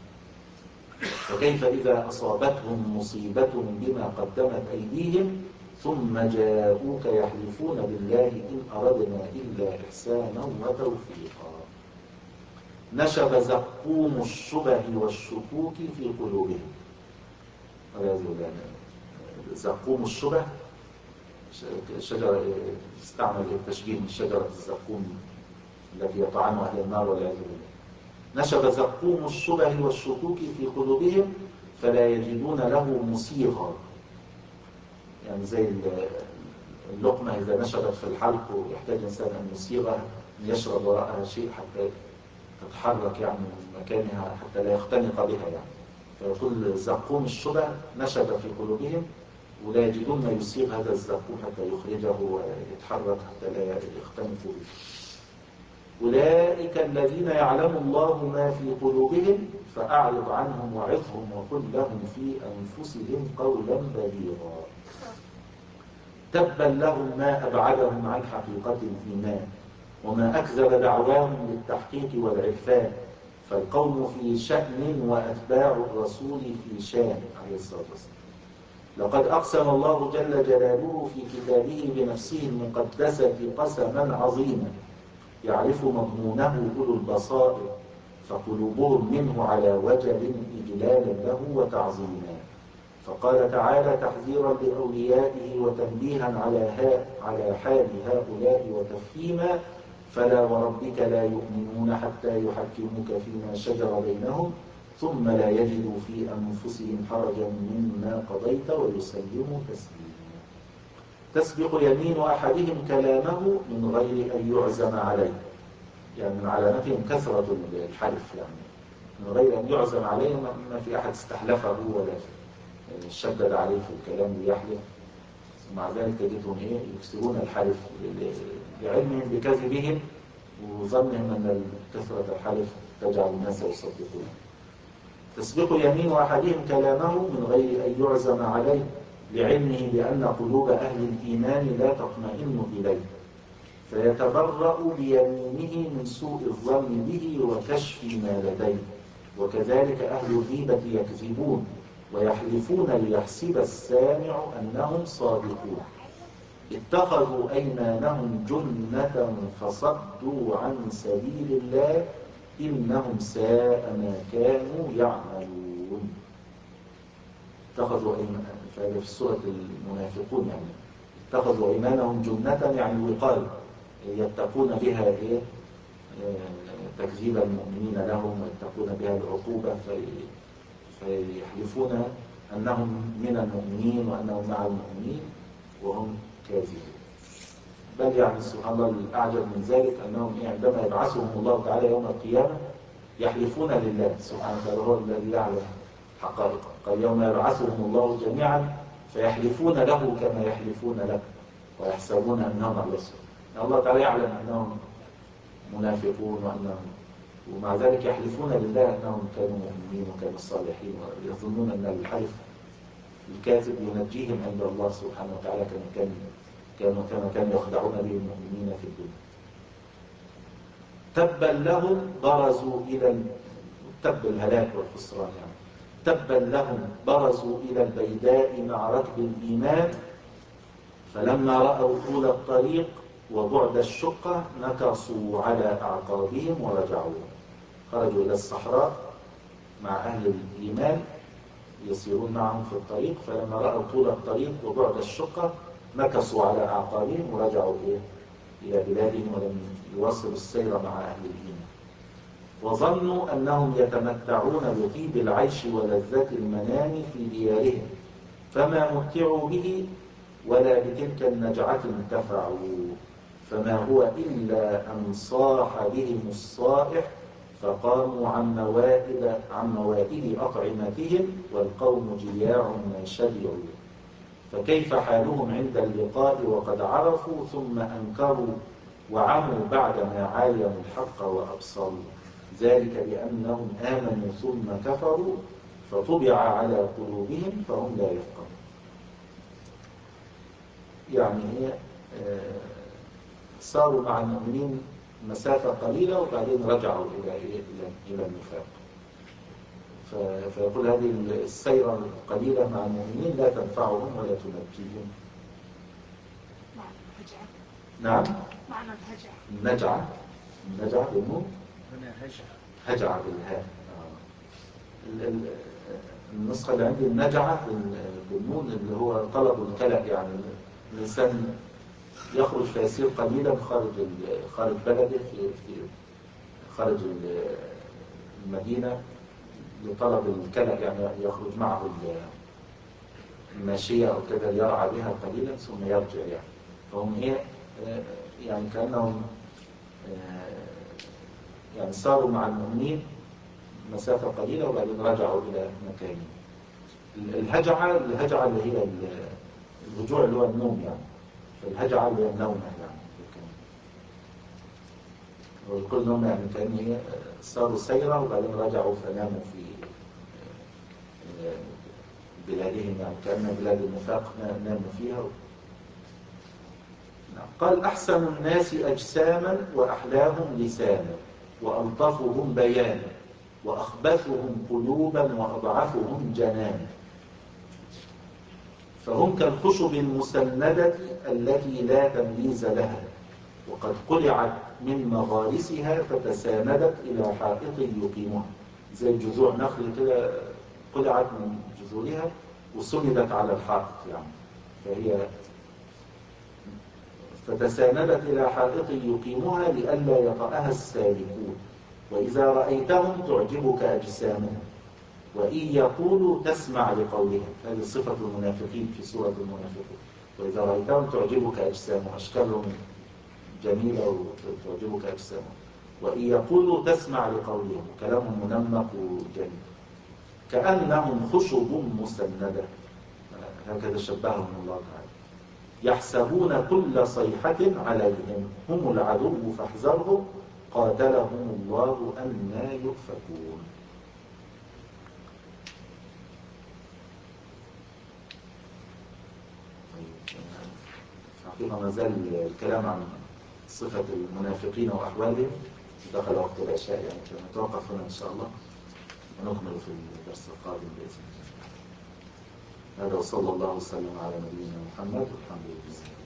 وكيف إذا أصابتهم مصيبة بما قدمت أيديهم ثم جاءوك يحلفون بالله إن أردنا إلا إحسانا وتوفيقا. نشب زقوم الشبه والشكوك في قلوبهم. زقوم الشبه شجرة استعمل التشبيه من شجرة الزقوم التي يطعنها أهل النار والعياذ بالله. نشب زقوم الشبه والشكوك في قلوبهم فلا يجدون له مصيغا. يعني زي اللقمة إذا نشبت في الحلق ويحتاج الإنسان أن يصيغها، أن يشرب وراءها شيء حتى تتحرك يعني من مكانها حتى لا يختنق بها يعني. فيقول زقوم الشبه نشب في قلوبهم ولا يجدون ما يصيغ هذا الزقوم حتى يخرجه ويتحرك حتى لا يختنق به. أولئك الذين يعلم الله ما في قلوبهم فأعرض عنهم وعظهم وقل لهم في أنفسهم قولا بليغا. تبا لهم ما أبعدهم عن حقيقة الإيمان وما أكذب دعواهم للتحقيق والعرفان، فالقوم في شأن وأتباع الرسول في شان عليه الصلاة والسلام. لقد أقسم الله جل جلاله في كتابه بنفسه المقدسة قسما عظيما يعرف مضمونه أولو البصائر، فقلوبهم منه على وجل إجلالا له وتعظيما. فقال تعالى تحذيرا لأوليائه وتنبيها على على حال هؤلاء وتفهيما: فلا وربك لا يؤمنون حتى يحكموك فيما شجر بينهم ثم لا يجدوا في أنفسهم حرجا مما قضيت ويسلموا تسليما. تسبق يمين أحدهم كلامه من غير أن يعزم عليه، يعني من علامتهم كثرة الحلف، يعني من غير أن يعزم عليه، ما في أحد استحلفه ولا شدد عليه في الكلام ليحلف. ومع ذلك تجدهم إيه يكسرون الحلف لعلمهم بكذبهم وظنهم أن كثرة الحلف تجعل الناس يصدقون. تسبق يمين أحدهم كلامه من غير أن يعزم عليه لعلمه بأن قلوب أهل الإيمان لا تطمئن إليه، فيتبرأ بيمينه من سوء الظن به وكشف ما لديه. وكذلك أهل الغيبة يكذبون ويحلفون ليحسب السامع أنهم صادقون. اتخذوا أيمانهم جنة فصدوا عن سبيل الله إنهم ساء ما كانوا يعملون. اتخذوا أيمان، فهذا في سورة المنافقون، يعني اتخذوا أيمانهم جنة يعني وقاية يتقون بها إيه؟ تكذيب المؤمنين لهم ويتقون بها العقوبة، في فيحلفون أنهم من المؤمنين وأنهم مع المؤمنين وهم كاذبون. بل يعني سبحان الله الأعجب من ذلك أنهم عندما يبعثهم الله تعالى يوم القيامة يحلفون لله سبحانه وتعالى، هو الذي يعلم حقائق. قال يوم يبعثهم الله جميعا فيحلفون له كما يحلفون لك ويحسبون أنهم على الصدق. يعني الله تعالى يعلم أنهم منافقون وأنهم، ومع ذلك يحلفون لله أنهم كانوا مؤمنين وكانوا صالحين، ويظنون أن الحلف الكاذب ينجيهم عند الله سبحانه وتعالى كما كان كانوا كما كانوا يخدعون به المؤمنين في الدنيا. تبا لهم برزوا إلى تب الهلاك والخسران يعني. تبا لهم برزوا إلى البيداء مع ركب الإيمان فلما رأوا طول الطريق وبعد الشقة نكصوا على أعقابهم ورجعوا. خرجوا إلى الصحراء مع أهل الإيمان يسيرون معهم في الطريق، فلما رأوا طول الطريق وبعد الشقة نكصوا على أعقابهم ورجعوا إلى بلادهم ولم يواصلوا السير مع أهل الإيمان. وظنوا أنهم يتمتعون بطيب العيش ولذة المنام في ديارهم فما متعوا به ولا بتلك النجعة انتفعوا، فما هو إلا أن صاح بهم الصائح فقاموا عن موائد عن موائد أطعمتهم والقوم جياع ما شبعوا. فكيف حالهم عند اللقاء وقد عرفوا ثم أنكروا وعموا بعدما عاينوا الحق وأبصروا، ذلك بأنهم آمنوا ثم كفروا فطبع على قلوبهم فهم لا يفقهون. يعني صاروا مع المؤمنين مسافة قليلة وبعدين رجعوا إلى إلى النفاق. فيقول هذه السيرة القليلة مع المؤمنين لا تنفعهم ولا تنجيهم. معنى الهجعة. نعم. معنى الهجعة. النجعة. النجعة بالنون. هنا هجعة. هجعة بالهاء. النسخة اللي عندي النجعة بالنون اللي هو طلب الكلأ، يعني الإنسان يخرج فيسير قليلا خارج خارج بلده في في خارج المدينة لطلب الكلأ، يعني يخرج معه الماشية أو كذا يرعى بها قليلا ثم يرجع. يعني فهم إيه يعني كأنهم يعني صاروا مع المؤمنين مسافة قليلة وبعدين رجعوا إلى مكانهم. الهجعة الهجعة اللي هي الرجوع اللي هو النوم، يعني فالهجعة اللي هي النوم يعني والكل نوم يعني كأن هي صاروا سيرا وبعدين رجعوا فناموا في بلادهم، يعني كأن بلاد النفاق ناموا فيها. قال أحسن الناس أجساما وأحلاهم لسانا وألطفهم بيانا وأخبثهم قلوبا وأضعفهم جنانا، فهم كالخشب المسندة التي لا تمييز لها وقد قلعت من مغارسها فتساندت إلى حائط يقيمها، زي جذوع نخل كده قلعت من جذورها وسندت على الحائط، يعني فهي فتساندت إلى حائط يقيمها لئلا يطأها السالكون، وإذا رأيتهم تعجبك أجسامهم وإن يقولوا تسمع لقولهم. هذه صفة المنافقين في سورة المنافقون. وإذا رأيتهم تعجبك أجسامهم، أشكالهم جميلة وتعجبك أجسامهم، وإن يقولوا تسمع لقولهم، كلامهم منمق وجميل كأنهم خشب مسندة، هكذا شبههم الله تعالى. يحسبون كل صيحة عليهم هم العدو فاحذرهم قاتلهم الله أنى يؤفكون. حقيقة ما زال الكلام عن صفة المنافقين وأحوالهم، دخل وقت العشاء يعني نتوقف هنا إن شاء الله ونكمل في الدرس القادم بإذن الله. هذا وصلى الله وسلم على نبينا محمد والحمد لله.